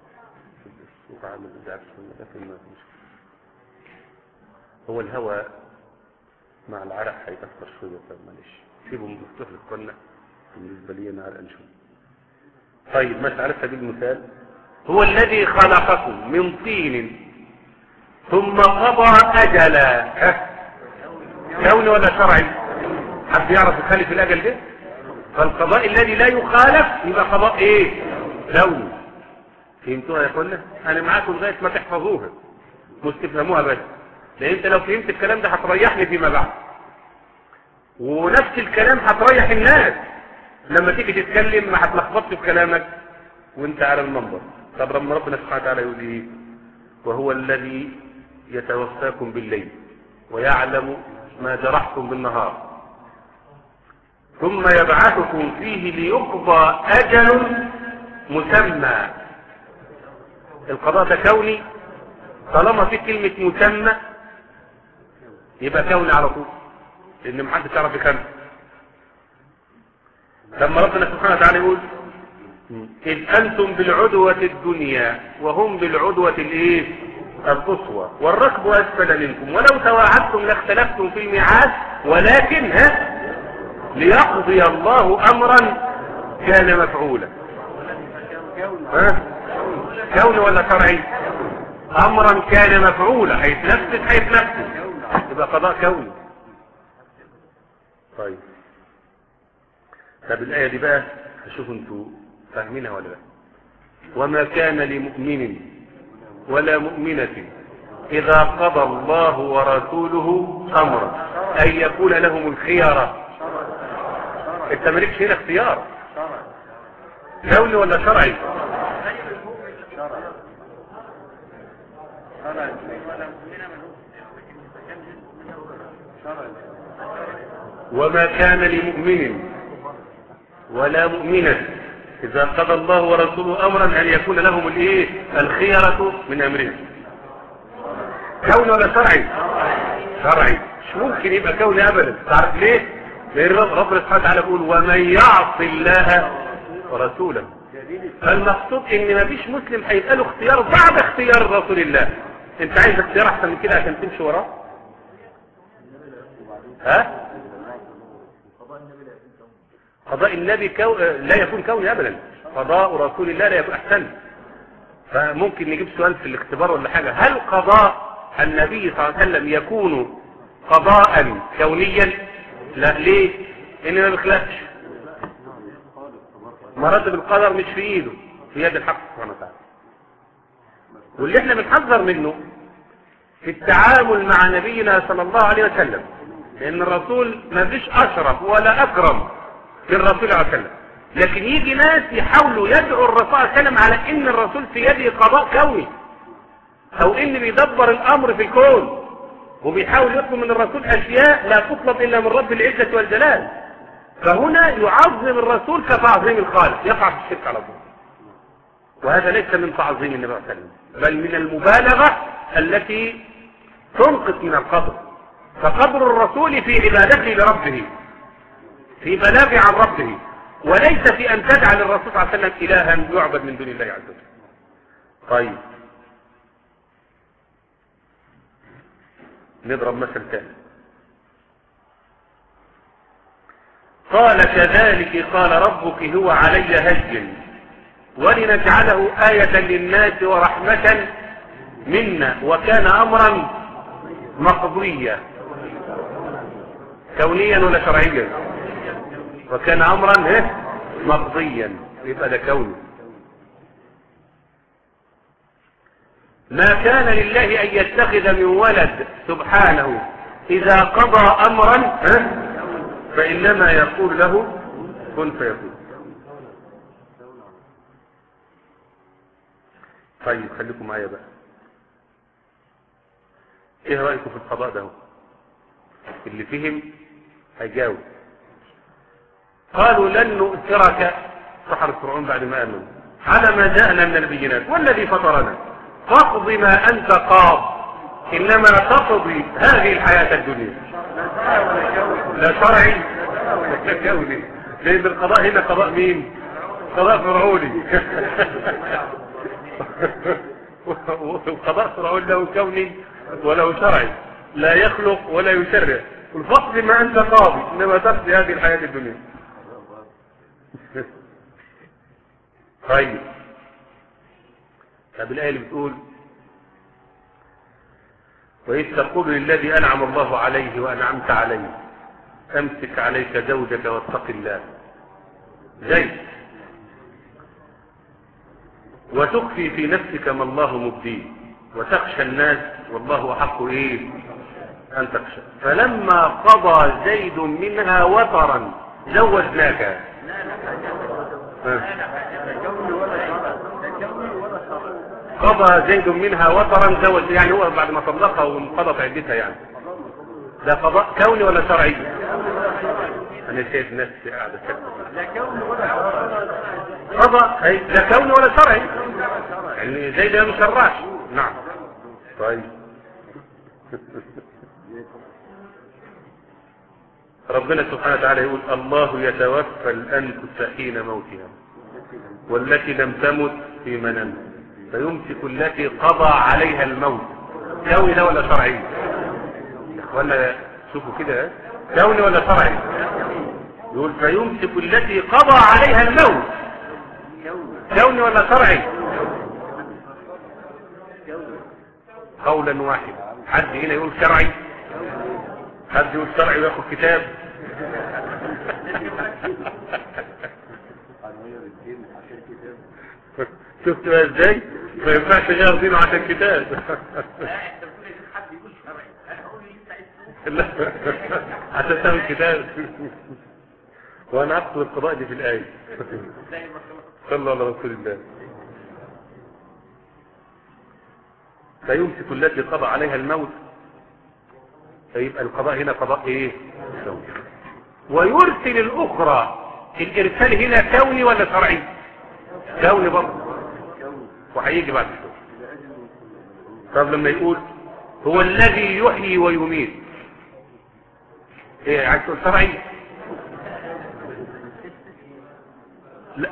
هو الهوى مع العرق هيتأثر شوية، فماليش سيبه مفتوح للقنة بالنسبة لي انا على الانشاء. طيب ماشي، على سبيل المثال هو الذي خلقكم من طين ثم قضى أجلا. كوني ولا شرعي؟ حد يعرف يخالف الأجل ده؟ فالقضاء الذي لا يخالف يبقى قضاء ايه كوني. فهمتوها يا اخوانا؟ انا معاكم لغايه ما تحفظوها مش تفهموها بس، لان انت لو فهمت الكلام ده هتريحني فيما بعد، ونفس الكلام هتريح الناس لما تيجي تتكلم ما هتلخبطش في كلامك وانت على المنبر. طب لما ربنا سبحانه وتعالى يقول ايه؟ وهو الذي يتوفاكم بالليل ويعلم ما جرحتم بالنهار ثم يبعثكم فيه ليقضى أجل مسمى. القضاء ده كوني، طالما في كلمة مسمى يبقى كوني على طول، لأن محدش يعرف يكمل. لما ربنا سبحانه وتعالى يقول إذ أنتم بالعدوة الدنيا وهم بالعدوة الإيه القصوى والركب أسفل منكم ولو تواعدتم لاختلفتم في الميعاد ولكن ها ليقضي الله أمرا كان مفعولا. ها كوني ولا شرعي؟ أمرا كان مفعولا، هيتنفذ هيتنفذ، يبقى قضاء كوني. طيب طب الآية دي بقى هشوفوا انتوا فاهمينها ولا لا. وما كان لمؤمن ولا مؤمنة إذا قضى الله ورسوله أمرا أن يكون لهم الخيار. انت مالكش هنا اختيار، كوني ولا شرعي؟ وما كان لمؤمن ولا مؤمنة إذا قضى الله ورسوله أمرا أن يكون لهم الإيه الخيرة من أمرهم. كوني ولا شرعي؟ شرعي. مش ممكن يبقى كوني أبدا. تعرف ليه؟ لأن ربنا سبحانه وتعالى يقول ومن يعص الله ورسوله. فالمقصود إن ما فيش مسلم هيبقى له اختيار بعد اختيار رسول الله. أنت عايز اختيار أحسن من كده عشان تمشي وراه؟ ها؟ قضاء النبي كو... لا يكون كوني ابدا، قضاء رسول الله لا يكون احسن. فممكن نجيب سؤال في الاختبار ولا حاجه، هل قضاء النبي صلى الله عليه وسلم يكون قضاء كونيا؟ لا. ليه؟ لان ما بيخلقش، مراتب القدر مش في ايده، في يد الحق سبحانه وتعالى. واللي احنا بنحذر منه في التعامل مع نبينا صلى الله عليه وسلم، لان الرسول ما فيش اشرف ولا اكرم للرسول صلى الله عليه وسلم، لكن يجي ناس يحاولوا يدعوا الرسول صلى الله عليه وسلم على ان الرسول في يده قضاء كوني، او ان بيدبر الامر في الكون، وبيحاول يطلب من الرسول اشياء لا تطلب الا من رب العزة والجلال. فهنا يعظم الرسول كتعظيم الخالق، يقع في الشرك على طول. وهذا ليس من تعظيم النبي صلى الله عليه وسلم، بل من المبالغة التي تنقص من القدر. فقدر الرسول في عبادته لربه، في بلاغ عن ربه، وليس في أن تجعل الرسول صلى الله عليه وسلم إلها يعبد من دون الله عز وجل. طيب نضرب مثل ثاني. قال كذلك قال ربك هو علي هين ولنجعله آية للناس ورحمة منا وكان أمرا مقضيا. كونيا ولا شرعيا؟ وكان امرا ايه مقضيا، يبقى ده كوني. ما كان لله أن يتخذ من ولد سبحانه، إذا قضى أمرا فإنما يقول له كن فيكون. طيب خليكم معايا بقى، ايه رأيكم في القضاء ده؟ اللي فهم هيجاوب. قالوا لن نؤثرك سحرة فرعون بعد ما آمنوا على ما جاءنا من البينات والذي فطرنا فاقض ما أنت قاض إنما تقضي هذه الحياة الدنيا. لا شرعي ولا كوني، لأن القضاء هنا قضاء مين؟ قضاء فرعوني. والقضاء فرعون له كوني وله شرعي، لا يخلق ولا يشرع. والفقد ما أنت قاضي إنما تقضي هذه الحياة الدنيا. طيب طب الآية اللي بتقول وإذ تقول للذي أنعم الله عليه وأنعمت عليه أمسك عليك زوجك واتق الله زي وتخفي في نفسك ما الله مبديه وتخشى الناس والله أحق إيه أن تخشى فلما قضى زيد منها وطرا زوجناك. قضى زيد منها وطرا زوج، يعني هو بعد ما طلقها وانقضت عدتها، يعني ده قضاء كوني ولا شرعي؟ انا شايف نفسي قاعده لا كوني ولا شرعي. قضاء لا كوني ولا شرعي، يعني زيد ما شرعش. نعم. طيب ربنا سبحانه وتعالى يقول الله يتوفى الأنفس حين موتها والتي لم تمت في منامها فيمسك التي قضى عليها الموت. كوني ده ولا شرعي؟ ولا شوفوا كده كوني ولا شرعي؟ يقول فيمسك التي قضى عليها الموت. كوني ولا شرعي؟ قولا واحدا. حد هنا يقول شرعي؟ حد يقول شرعي وياخد كتاب؟ شفت بقى ازاي؟ ما ينفعش غير دينه عشان كتاب. لا عشان تعمل كتاب. وانا اقصد القضاء دي في الآية. صلى الله على رسول الله. فيمسك التي قضى عليها الموت فيبقى القضاء هنا قضاء ايه؟ كوني. ويرسل الاخرى. الارسال هنا كوني ولا شرعي؟ كوني برضه، وهيجي بعد شويه. طب لما يقول هو الذي يحيي ويميت ايه عايز تقول شرعي؟ لا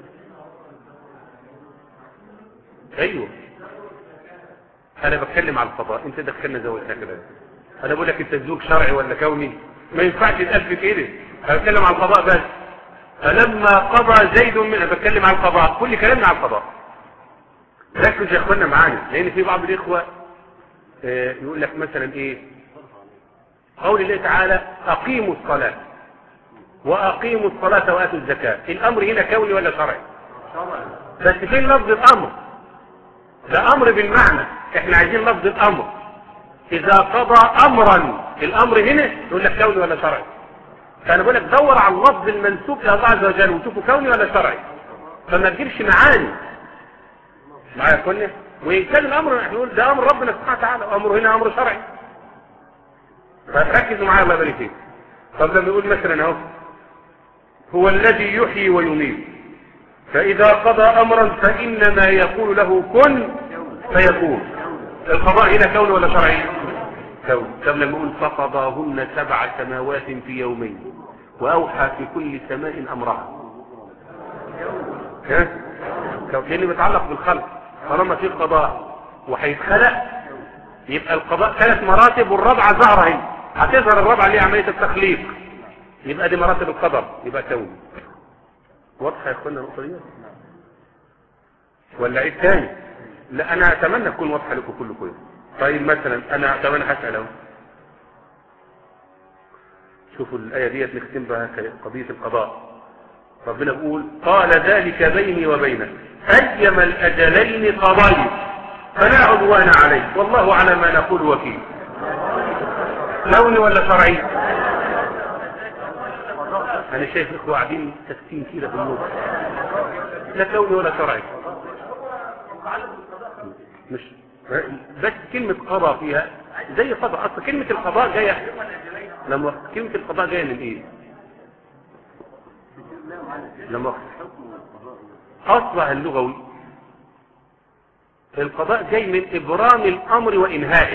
ايوه انا بتكلم على القضاء، انت دخلنا زوجتك كده. انا بقول لك انت الزوج شرعي ولا كوني؟ ما ينفعش يتقال في كده. انا بتكلم على القضاء بس. فلما قضى زيد من انا بتكلم على القضاء، كل كلامنا على القضاء. ركزوا يا اخوانا معايا، لان في بعض الاخوه اه يقول لك مثلا ايه قول الله تعالى اقيموا الصلاه واقيموا الصلاه واتوا الزكاه. الامر هنا كوني ولا شرعي؟ بس فين لفظ الامر؟ ده امر بالمعنى، احنا عايزين لفظ الامر. اذا قضى امرا الامر هنا يقول لك كوني ولا شرعي. فانا بقول لك دور على اللفظ المنسوب الى الله عز وجل وشوفه كوني ولا شرعي، فما تجيبش معاني معايا كله. وان كان الامر احنا نقول ده امر ربنا سبحانه وتعالى وامره هنا امر شرعي. فتركزوا معايا الله يبارك فيك. طب لما يقول مثلا اهو هو الذي يحيي ويميت فاذا قضى امرا فانما يقول له كن فيكون. القضاء هنا كون ولا شرعي؟ كون. طب لما يقول فقضاهن سبع سماوات في يومين واوحى في كل سماء امرها. ها لانه متعلق بالخلق. طالما في قضاء وهيتخلق يبقى القضاء ثلاث مراتب والرابعه ظاهره اهي. هتظهر الرابعه اللي هي عمليه التخليق، يبقى دي مراتب القدر، يبقى كون. واضحه يا اخوانا النقطه دي ولا عيد تاني؟ لا انا اتمنى تكون واضحه لكم كله كويس. طيب مثلا انا اتمنى هسال اهو. شوفوا الايه ديت نختم بها قضيه القضاء. ربنا بيقول قال ذلك بيني وبينك ايما الاجلين قضيت فلا عدوان عليه والله على ما نقول وكيل. كوني ولا شرعي؟ انا شايف اخوة قاعدين تسكين كده في النور. لا كوني ولا شرعي، مش بس كلمة قضاء فيها زي قضاء. اصل كلمة القضاء جاية، لما كلمة القضاء جاية من ايه؟ لما اصلها اللغوي القضاء جاي من ابرام الامر وانهائه.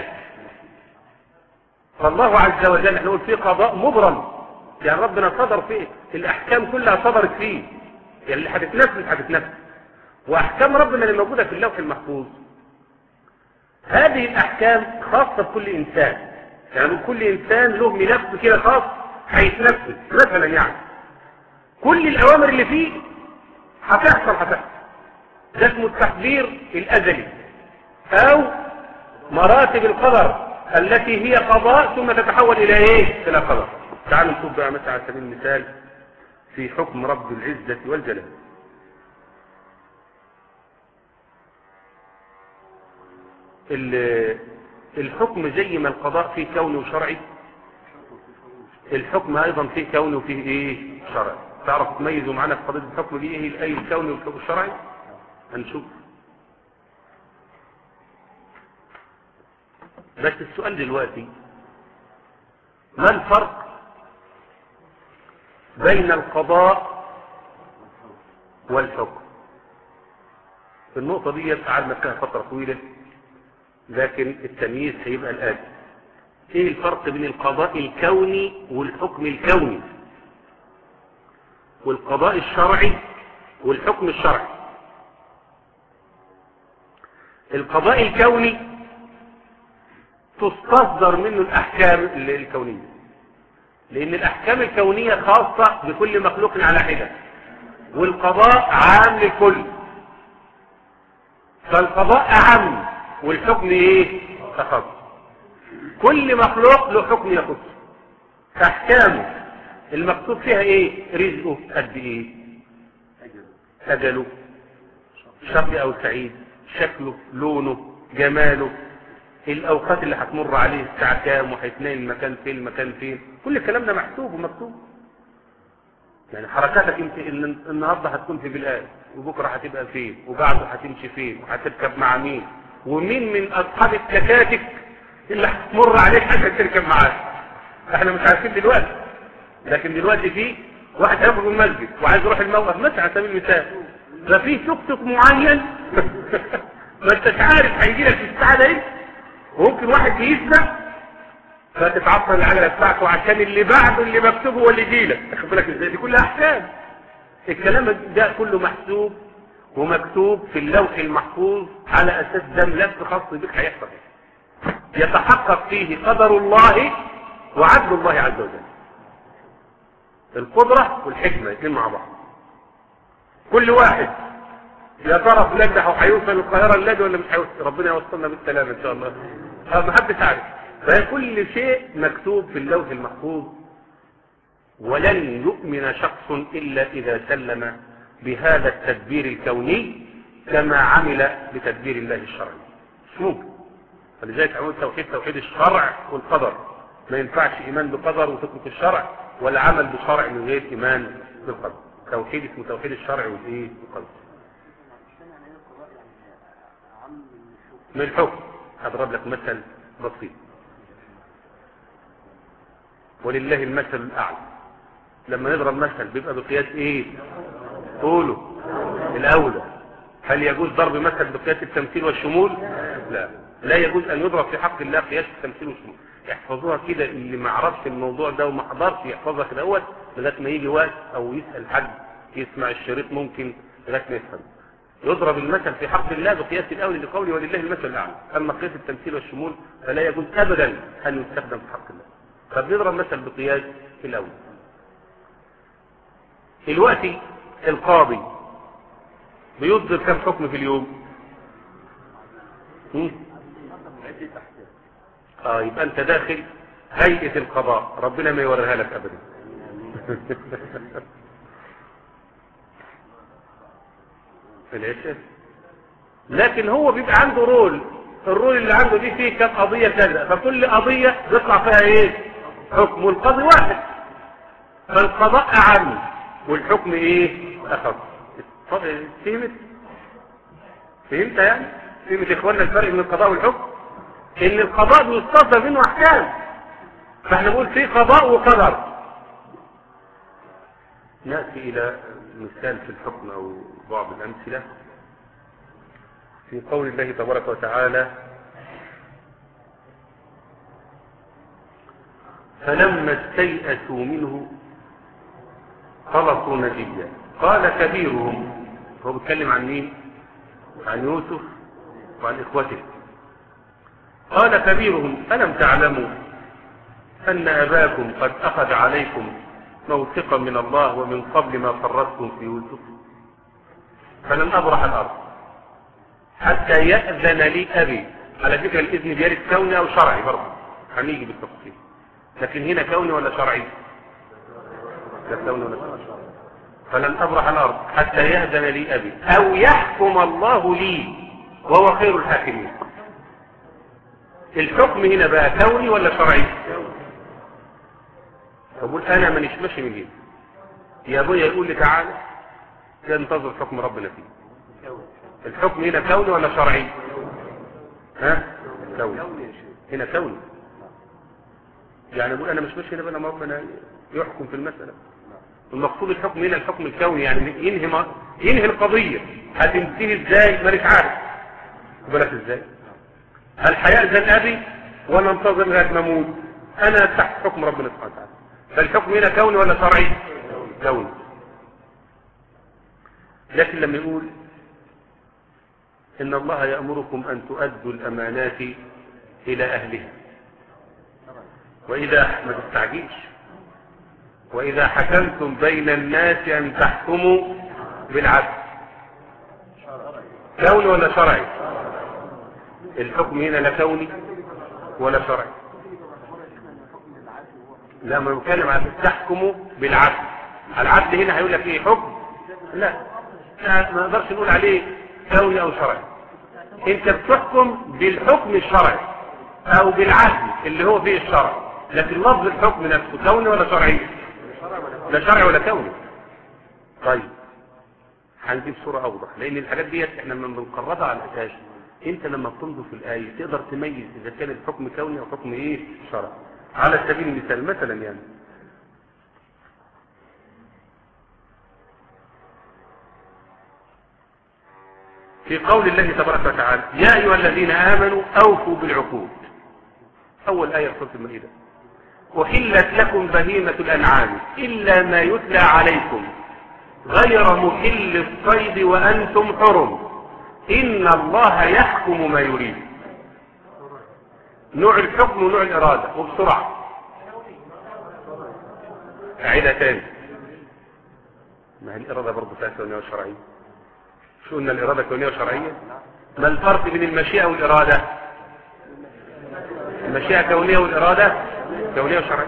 فالله عز وجل نقول فيه قضاء مبرم، يعني ربنا صدر فيه الاحكام كلها صدرت فيه، يعني اللي هتتنفذ هتتنفذ. واحكام ربنا اللي موجوده في اللوح المحفوظ هذه الاحكام خاصه بكل انسان، يعني كل انسان له ملف كده خاص هيتنفذ. مثلا يعني كل الاوامر اللي فيه هتحصل هتحصل. ده اسمه التحذير الازلي او مراتب القدر التي هي قضاء ثم تتحول الى ايه؟ الى قدر. تعالوا نشوف بقى مثلا على سبيل المثال في حكم رب العزة والجلال. الحكم زي ما القضاء فيه كوني وشرعي، الحكم ايضا فيه كوني وفيه ايه؟ شرعي. تعرف تميزوا معنا في قضية الحكم دي ايه الايه الكوني والحكم الشرعي؟ هنشوف. بس السؤال دلوقتي ما الفرق بين القضاء والحكم؟ في النقطة دي قعدنا فيها فترة طويلة، لكن التمييز هيبقى الآن. ايه الفرق بين القضاء الكوني والحكم الكوني والقضاء الشرعي والحكم الشرعي؟ القضاء الكوني تصدر منه الأحكام الكونية، لأن الأحكام الكونية خاصة بكل مخلوق على حدة، والقضاء عام للكل. فالقضاء أعم والحكم إيه؟ أخص. كل مخلوق له حكم يخص. أحكامه المقصود فيها إيه؟ رزقه قد إيه؟ أجله، شقي أو سعيد، شكله، لونه، جماله، الأوقات اللي هتمر عليه، الساعة كام، وهيتنقل المكان فين، المكان فين. كل الكلام ده محسوب ومكتوب. يعني حركاتك انت النهارده هتكون في بلاد، وبكره هتبقى فين، وبعده هتمشي فين، وهتركب مع مين، ومين من اصحاب التكاتك اللي هتمر عليك عشان تركب معاه. احنا مش عارفين دلوقتي، لكن دلوقتي في واحد هيخرج من المسجد وعايز يروح الموقف مثلا على سبيل المثال، ففي توك توك معين ما انتش عارف هيجي لك في الساعه دي، وممكن واحد يسبق فتتعطل العجله بتاعته عشان اللي بعده اللي مكتوبه هو اللي يجيلك. واخد بالك ازاي؟ دي كلها احكام. الكلام ده كله محسوب ومكتوب في اللوح المحفوظ على اساس ده ملف خاص بك هيحصل، يتحقق فيه قدر الله وعدل الله عز وجل. القدره والحكمه الاثنين مع بعض. كل واحد يا ترى فلان ده هيوصل القاهره الليل ولا مش هيوصل؟ ربنا يوصلنا بالسلامه ان شاء الله. ما حدش عارف. فكل شيء مكتوب في اللوح المحفوظ، ولن يؤمن شخص الا اذا سلم بهذا التدبير الكوني كما عمل بتدبير الله الشرعي. مش ممكن. فلذلك عمل توحيد توحيد الشرع والقدر. ما ينفعش ايمان بقدر وتترك الشرع، ولا عمل بشرع من غير ايمان بالقدر. توحيد اسمه توحيد الشرع والايه؟ والقدر. من الحكم هضرب لك مثل بسيط، ولله المثل الاعلى. لما نضرب مثل بيبقى بقياس ايه؟ قولوا الاولى. هل يجوز ضرب مثل بقياس التمثيل والشمول؟ لا، لا يجوز ان يضرب في حق الله قياس التمثيل والشمول. يحفظوها كده، اللي ما عرفش الموضوع ده وما حضرش يحفظها كده اول لغايه ما يجي وقت او يسال حد يسمع الشريط ممكن لغايه ما يفهم. يضرب المثل في حق الله بقياس الاولى لقوله ولله المثل الاعلى. اما قياس التمثيل والشمول فلا يجوز ابدا ان يستخدم في حق الله. فبنضرب مثل بقياس الاولى. دلوقتي القاضي بيصدر كم حكم في اليوم؟ اه يبقى انت داخل هيئة القضاء، ربنا ما يوريها لك ابدا. العشاء لكن هو بيبقى عنده رول، الرول اللي عنده دي فيه كم قضية كذا، فكل قضية بيطلع فيها ايه؟ حكم، والقاضي واحد، فالقضاء أعم والحكم ايه؟ أخف. فهمت؟ فهمت يعني؟ فهمت إخواننا الفرق بين القضاء والحكم؟ إن القضاء بيستصدر منه أحكام، فاحنا نقول فيه قضاء وقدر. نأتي إلى مثال في الحكم أو بعض الأمثلة في قول الله تبارك وتعالى: فلما استيئسوا منه خلصوا نجيا قال كبيرهم، هو بيتكلم عن مين؟ عن يوسف وعن إخوته. قال كبيرهم: ألم تعلموا أن أباكم قد أخذ عليكم موثقا من الله ومن قبل ما فرطتم في يوسف فلن أبرح الأرض حتى يأذن لي أبي. على فكرة الإذن بيرد كوني أو شرعي برضه، هنيجي بالتفصيل، لكن هنا كوني ولا شرعي؟ لا كوني ولا شرعي. فلن أبرح الأرض حتى يأذن لي أبي أو يحكم الله لي وهو خير الحاكمين. الحكم هنا بقى كوني ولا شرعي؟ فقول أنا مانيش ماشي من هنا، يا أبويا يقول لي تعالى ينتظر حكم ربنا فيه. الحكم هنا كوني ولا شرعي؟ ها؟ كوني. هنا كوني، يعني أقول أنا مش ماشي هنا بقى لما ربنا يحكم في المسألة. المقصود الحكم هنا الحكم الكوني، يعني ينهي ينهي القضية. هتنتهي ازاي؟ مانيش عارف. بالك ازاي؟ هل هيأذن أبي ولا انتظر لغاية ما اموت؟ أنا تحت حكم ربنا سبحانه وتعالى. فالحكم هنا كوني ولا شرعي؟ كوني. لكن لما يقول إن الله يأمركم أن تؤدوا الأمانات إلى أهلها، وإذا ما تستعجلش، وإذا حكمتم بين الناس أن تحكموا بالعدل. كوني ولا شرعي؟ الحكم هنا لا كوني ولا شرعي. لما نتكلم عن تحكموا بالعدل، العدل هنا هيقول لك ايه؟ حكم؟ لا، ما نقدرش نقول عليه كوني او شرعي. انت بتحكم بالحكم الشرعي او بالعدل اللي هو فيه الشرع، لكن لفظ الحكم نفسه كوني ولا شرعي؟ لا شرعي ولا كوني. طيب هنجيب صورة اوضح، لان الحاجات ديت احنا لما بنقررها على الاساس انت لما بتنظر في الايه تقدر تميز اذا كان الحكم كوني او حكم ايه؟ شرعي. على سبيل المثال مثلا يعني في قول الله تبارك وتعالى: يا ايها الذين امنوا اوفوا بالعقود. اول ايه في سوره المائده: احلت لكم بهيمه الانعام الا ما يتلى عليكم غير محل الصيد وانتم حرم ان الله يحكم ما يريد. نوع الحكم ونوع الإرادة، وبسرعة أعيدها تاني. ما هي الإرادة برضه فيها كونية وشرعية. شو قلنا؟ الإرادة كونية وشرعية. ما الفرق بين المشيئة والإرادة؟ المشيئة كونية والإرادة كونية وشرعية.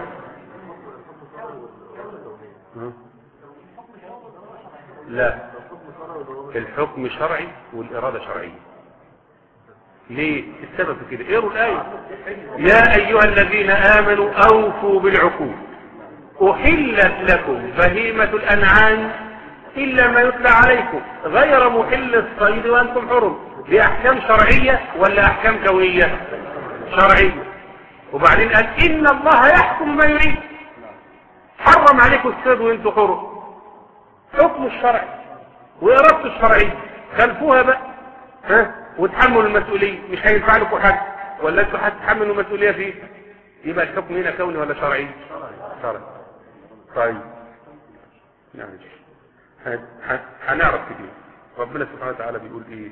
لا، الحكم شرعي والإرادة شرعية. ليه؟ السبب في كده اقروا الآية: يا أيها الذين آمنوا أوفوا بالعقود أحلت لكم بهيمة الأنعام إلا ما يتلى عليكم غير محل الصيد وأنتم حرم. دي أحكام شرعية ولا أحكام كونية؟ شرعية. وبعدين قال إن الله يحكم ما يريد، حرم عليكم الصيد وأنتم حرم. حكم الشرعي وإرادته الشرعية، خلفوها بقى ها وتحملوا المسؤولية. مش هينفع لكم حاجة ولا انتوا هتتحملوا المسؤولية فيه. يبقى الحكم هنا كوني ولا شرعي؟ شرعي. طيب يعني هنعرف كده ربنا سبحانه وتعالى بيقول ايه.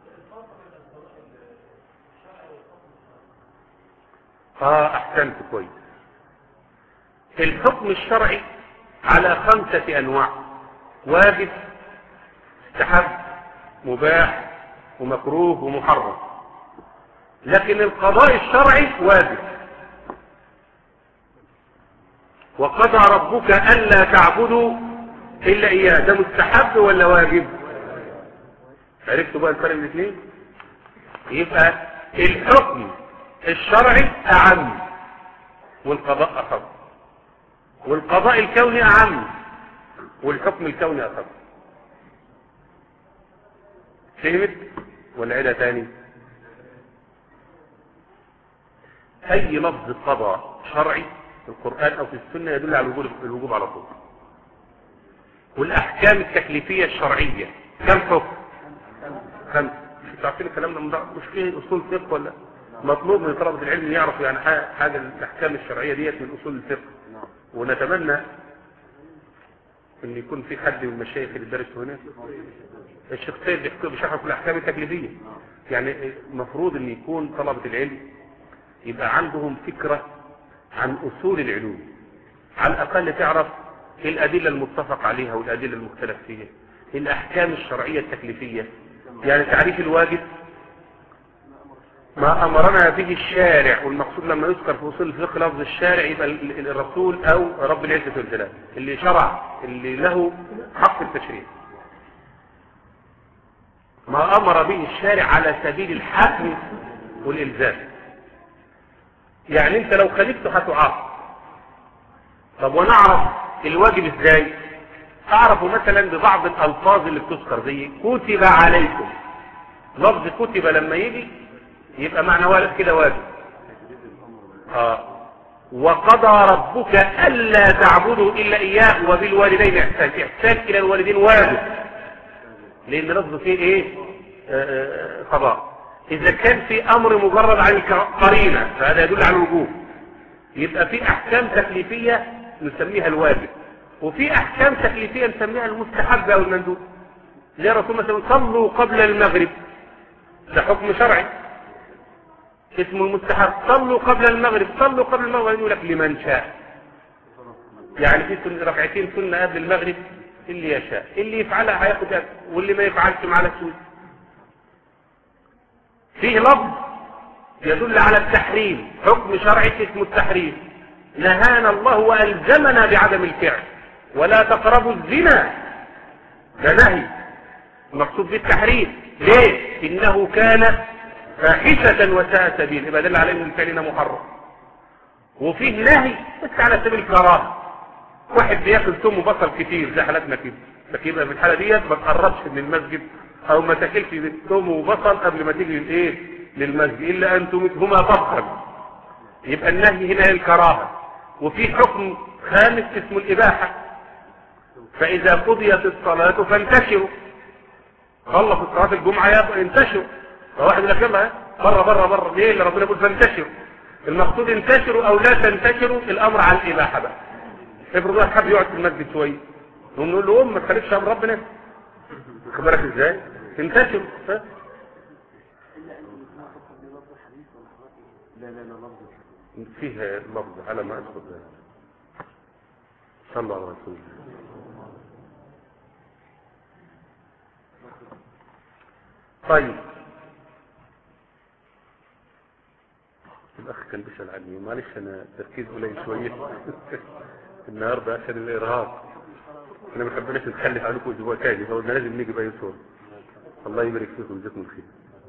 اه احسنت كويس. الحكم الشرعي على خمسة انواع: واجب، استحب، مباح، ومكروه، ومحرم. لكن القضاء الشرعي واجب. وقضى ربك ألا تعبدوا إلا إياه، ده مستحب ولا واجب؟ عرفتوا بقى الفرق بين الاثنين؟ يبقى الحكم الشرعي اعم والقضاء اخف، والقضاء الكوني اعم والحكم الكوني اخف. فهمت ولا عيدها تاني؟ اي لفظ قضاء شرعي في القرآن او في السنة يدل على الوجوب الوجوب على طول. والاحكام التكليفية الشرعية كم حكم؟ خمسة. مش عارفين الكلام ده مش فيه اصول فقه ولا مطلوب من طلبة العلم يعرفوا يعني حاجة الاحكام الشرعية ديت من اصول الفقه. ونتمنى ان يكون في حد من المشايخ اللي درس هنا الشيخ سيد بيشرح في الاحكام التكليفية. يعني المفروض ان يكون طلبة العلم يبقى عندهم فكرة عن اصول العلوم، على الاقل تعرف الادلة المتفق عليها والادلة المختلف فيها، الاحكام الشرعية التكليفية. يعني تعريف الواجب ما امرنا به الشارع، والمقصود لما يذكر في اصول الفقه لفظ الشارع يبقى الرسول او رب العزة والجلال اللي شرع، اللي له حق التشريع. ما امر به الشارع على سبيل الحكم والالزام. يعني انت لو خالفته هتعاقب. طب ونعرف الواجب ازاي؟ اعرفه مثلا ببعض الالفاظ اللي بتذكر زي كتب عليكم. لفظ كتب لما يجي يبقى معنى واجب كده واجب. اه وقضى ربك الا تعبدوا الا اياه وبالوالدين احسان. احسان الى الوالدين واجب لان لفظه فيه ايه؟ آه قضاء. اذا كان في امر مجرد عن القرينه فهذا يدل على الوجوب. يبقى في احكام تكليفيه نسميها الواجب، وفي احكام تكليفيه نسميها المستحب او المندوب. زي الرسول مثلا صلوا قبل المغرب، ده حكم شرعي اسمه المستحب. صلوا قبل المغرب، صلوا قبل المغرب يقول لك لمن شاء. يعني في ركعتين سنه قبل المغرب اللي يشاء، اللي يفعلها هياخد اجر واللي ما يفعلش معاه سوء. فيه لفظ يدل على التحريم، حكم شرعي اسمه التحريم. نهانا الله والزمنا بعدم الفعل ولا تقربوا الزنا، ده نهي المقصود بالتحريم. ليه؟ انه كان فاحشة وساء سبيل، يبقى دل عليه ان الفعل محرم. وفيه نهي بس على سبيل الكراهه. واحد بياكل ثوم وبصل كتير زي حالتنا كده، لكن يبقى في الحاله ديت ما تقربش من المسجد او ما تاكلش ثوم وبصل قبل ما تيجي لايه للمسجد الا ان تمتهما طبخا. يبقى النهي هنا الكراهه. وفي حكم خامس اسمه الاباحه. فاذا قضيت الصلاه فانتشروا، خلص صلاه الجمعه يا انتشروا. فواحد يقول لك يلا بره بره بره، ليه اللي ربنا يقول فانتشروا؟ المقصود انتشروا او لا تنتشروا، الامر على الاباحه بقى. افرض واحد حب يقعد في المسجد شويه نقول له ام ما تخالفش امر ربنا، واخد بالك ازاي؟ انتشروا. ها لا لا لا لفظ فيها لفظ على ما اذكر ذلك. صلى الله عليه وسلم. طيب الاخ كان بيسال عني، معلش انا تركيز قليل شويه النهارده عشان الارهاق. احنا ما حبيناش نتخلف عليكم اسبوع تاني، فقلنا لازم نيجي باي صوره. الله يبارك فيكم ويجزاكم الخير.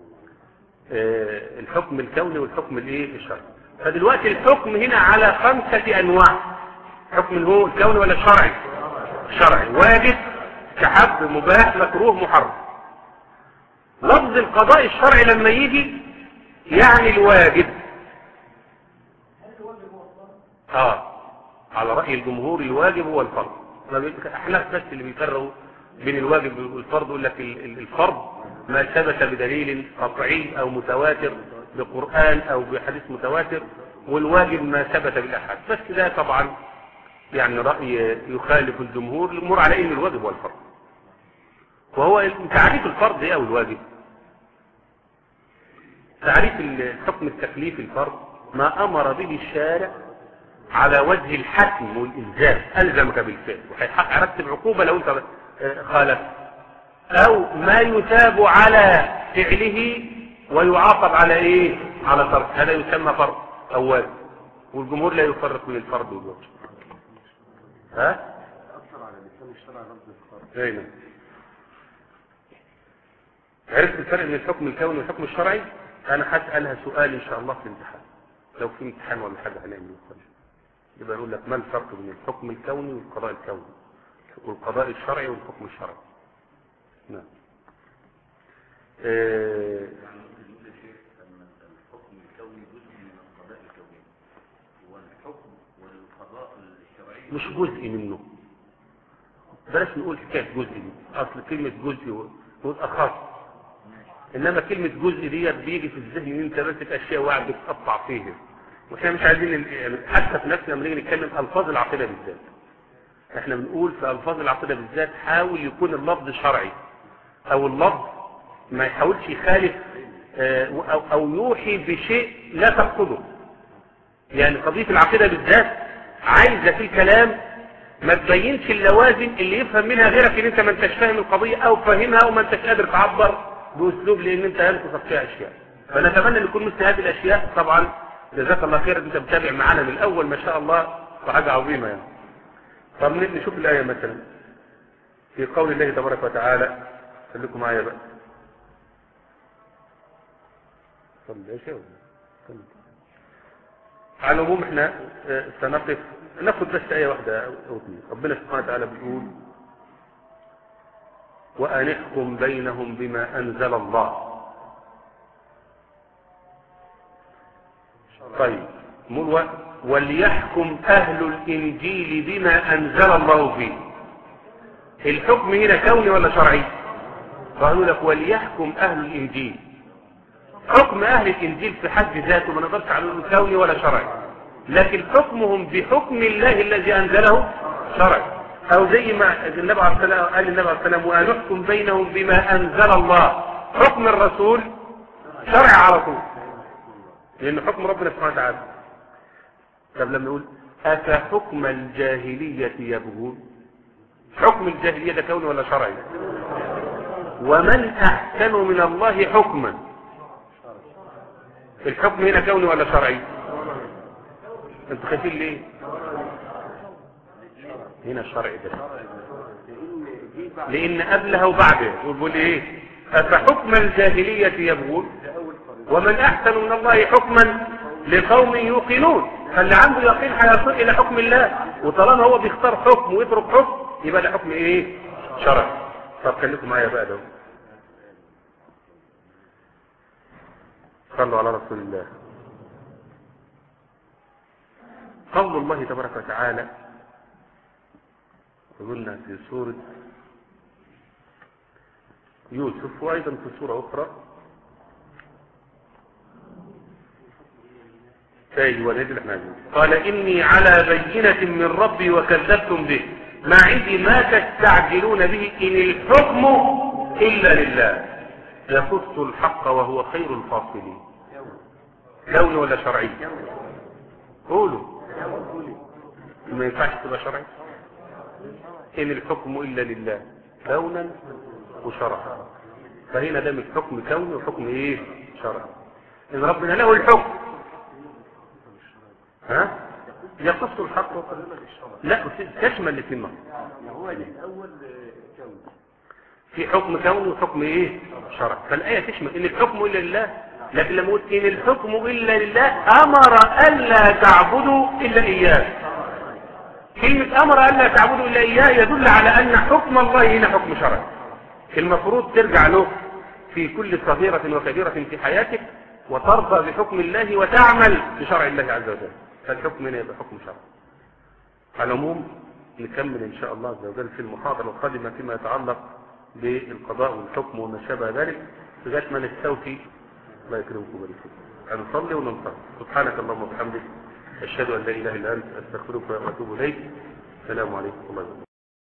آه الحكم الكوني والحكم الايه الشرعي. فدلوقتي الحكم هنا على خمسه انواع. حكم هو الكوني ولا الشرعي؟ الشرعي. واجب، مستحب، مباح، مكروه، محرم. لفظ القضاء الشرعي لما يجي يعني الواجب. اه على رأي الجمهور الواجب هو الفرض. احنا بس اللي بيفرقوا بين الواجب والفرض، يقول لك الفرض ما ثبت بدليل قطعي او متواتر بقرآن او بحديث متواتر، والواجب ما ثبت بالاحاد. بس ده طبعا يعني رأي يخالف الجمهور. الجمهور على ان الواجب هو الفرض. وهو تعريف الفرض ايه او الواجب؟ تعريف الحكم التكليفي الفرض ما امر به الشارع على وجه الحتم والإلزام، ألزمك بالفعل وهيرتب عقوبة لو أنت خالف، أو ما يثاب على فعله ويعاقب على إيه؟ على ترك. هذا يسمى فرض أو واجب. والجمهور لا يفرق بين الفرض والواجب. ها؟ أكثر على لسان الشرع لفظ الفرض. أيوه. عرفت الفرق بين الحكم الكوني والحكم الشرعي؟ انا هسألها سؤال ان شاء الله في الامتحان، لو في امتحان ولا حاجة هنعمل ايه؟ يبقى نقول لك ما الفرق بين الحكم الكوني والقضاء الكوني والقضاء الشرعي والحكم الشرعي. نعم. آه الحكم الكوني جزء من القضاء الكوني، والحكم والقضاء الشرعي مش جزء منه. بلاش نقول حكاية جزء دي، اصل كلمة جزء نقول اخص، انما كلمة جزء دي بيجي في الذهن ان انت ماسك اشياء واحد بتقطع فيها، واحنا مش عايزين حتى في نفسنا لما نيجي نتكلم الفاظ العقيدة بالذات، احنا بنقول في الفاظ العقيدة بالذات حاول يكون اللفظ شرعي، او اللفظ ما يحاولش يخالف او, أو يوحي بشيء لا تقصده. يعني قضية العقيدة بالذات عايزة في الكلام ما تبينش اللوازم اللي يفهم منها غيرك ان انت ما انتش فاهم القضية او فاهمها او ما انتش قادر تعبر باسلوب لان انت ينقصك فيها اشياء. فنتمنى ان يكون مثل هذه الاشياء. طبعا جزاك الله خير انت متابع معانا من الاول ما شاء الله وحاجة عظيمة يعني. طب نشوف الآية مثلا في قول الله تبارك وتعالى، خليكم معايا بقى. صلي يا شيخ. على العموم احنا سنقف ناخد بس آية واحدة أو اثنين. ربنا سبحانه وتعالى بيقول وأن احكم بينهم بما أنزل الله. طيب مول وليحكم أهل الإنجيل بما أنزل الله فيه. الحكم هنا كوني ولا شرعي؟ قالوا لك وليحكم أهل الإنجيل. حكم أهل الإنجيل في حد ذاته ما نقدرش عليه كوني ولا شرعي، لكن حكمهم بحكم الله الذي أنزله شرعي. أو زي ما النبي عليه السلام قال النبي عليه السلام وأن نحكم بينهم بما أنزل الله. حكم الرسول شرعي على طول لأن حكم ربنا سبحانه وتعالى. طب لما نقول أفحكم الجاهلية يبغون، حكم الجاهلية ده كوني ولا شرعي؟ ومن أحسن من الله حكما. الحكم هنا كوني ولا شرعي؟ انتوا خايفين ليه؟ هنا الشرعي ده لأن قبلها وبعدها يقول ايه؟ أفحكم الجاهلية يبغون ومن أحسن من الله حكما لقوم يوقنون. فاللي عنده يقين هيصل إلى حكم الله، وطالما هو بيختار حكم ويترك حكم يبقى ده حكم ايه؟ شرعي. طب خليكم معايا بقى ده. صلوا على رسول الله. قول الله تبارك وتعالى قلنا في سورة يوسف وأيضا في سورة أخرى قال إني على بينة من ربي وكذبتم به ما عندي ما تستعجلون به إن الحكم إلا لله يقص الحق وهو خير الفاصلين. كوني ولا شرعي؟ قولوا ما ينفعش تبقى شرعي. إن الحكم إلا لله كونا وشرعا. فهنا ده من حكم كوني وحكم ايه؟ شرعي. إن ربنا له الحكم ها يقص الحق لا تشمل الاثنين. هو الاول كوني في حكم كوني وحكم ايه؟ شرعي. فالآية تشمل إن الحكم إلا لله، لكن لما قلت إن الحكم إلا لله أمر ألا تعبدوا إلا إياه. كلمة أمر ألا تعبدوا إلا إياه يدل على أن حكم الله هنا حكم شرعي المفروض ترجع له في كل صغيرة وكبيرة في حياتك وترضى بحكم الله وتعمل بشرع الله عز وجل. فالحكم هنا يبقى حكم شرعي. على العموم نكمل إن شاء الله عز وجل في المحاضرة القادمة فيما يتعلق بالقضاء والحكم وما شابه ذلك لغاية ما نستوفي. الله يكرمكم ويبارك. نصلي وننصر. سبحانك اللهم وبحمدك أشهد أن لا إله إلا أنت أستغفرك وأتوب إليك. السلام عليكم ورحمة الله وبركاته.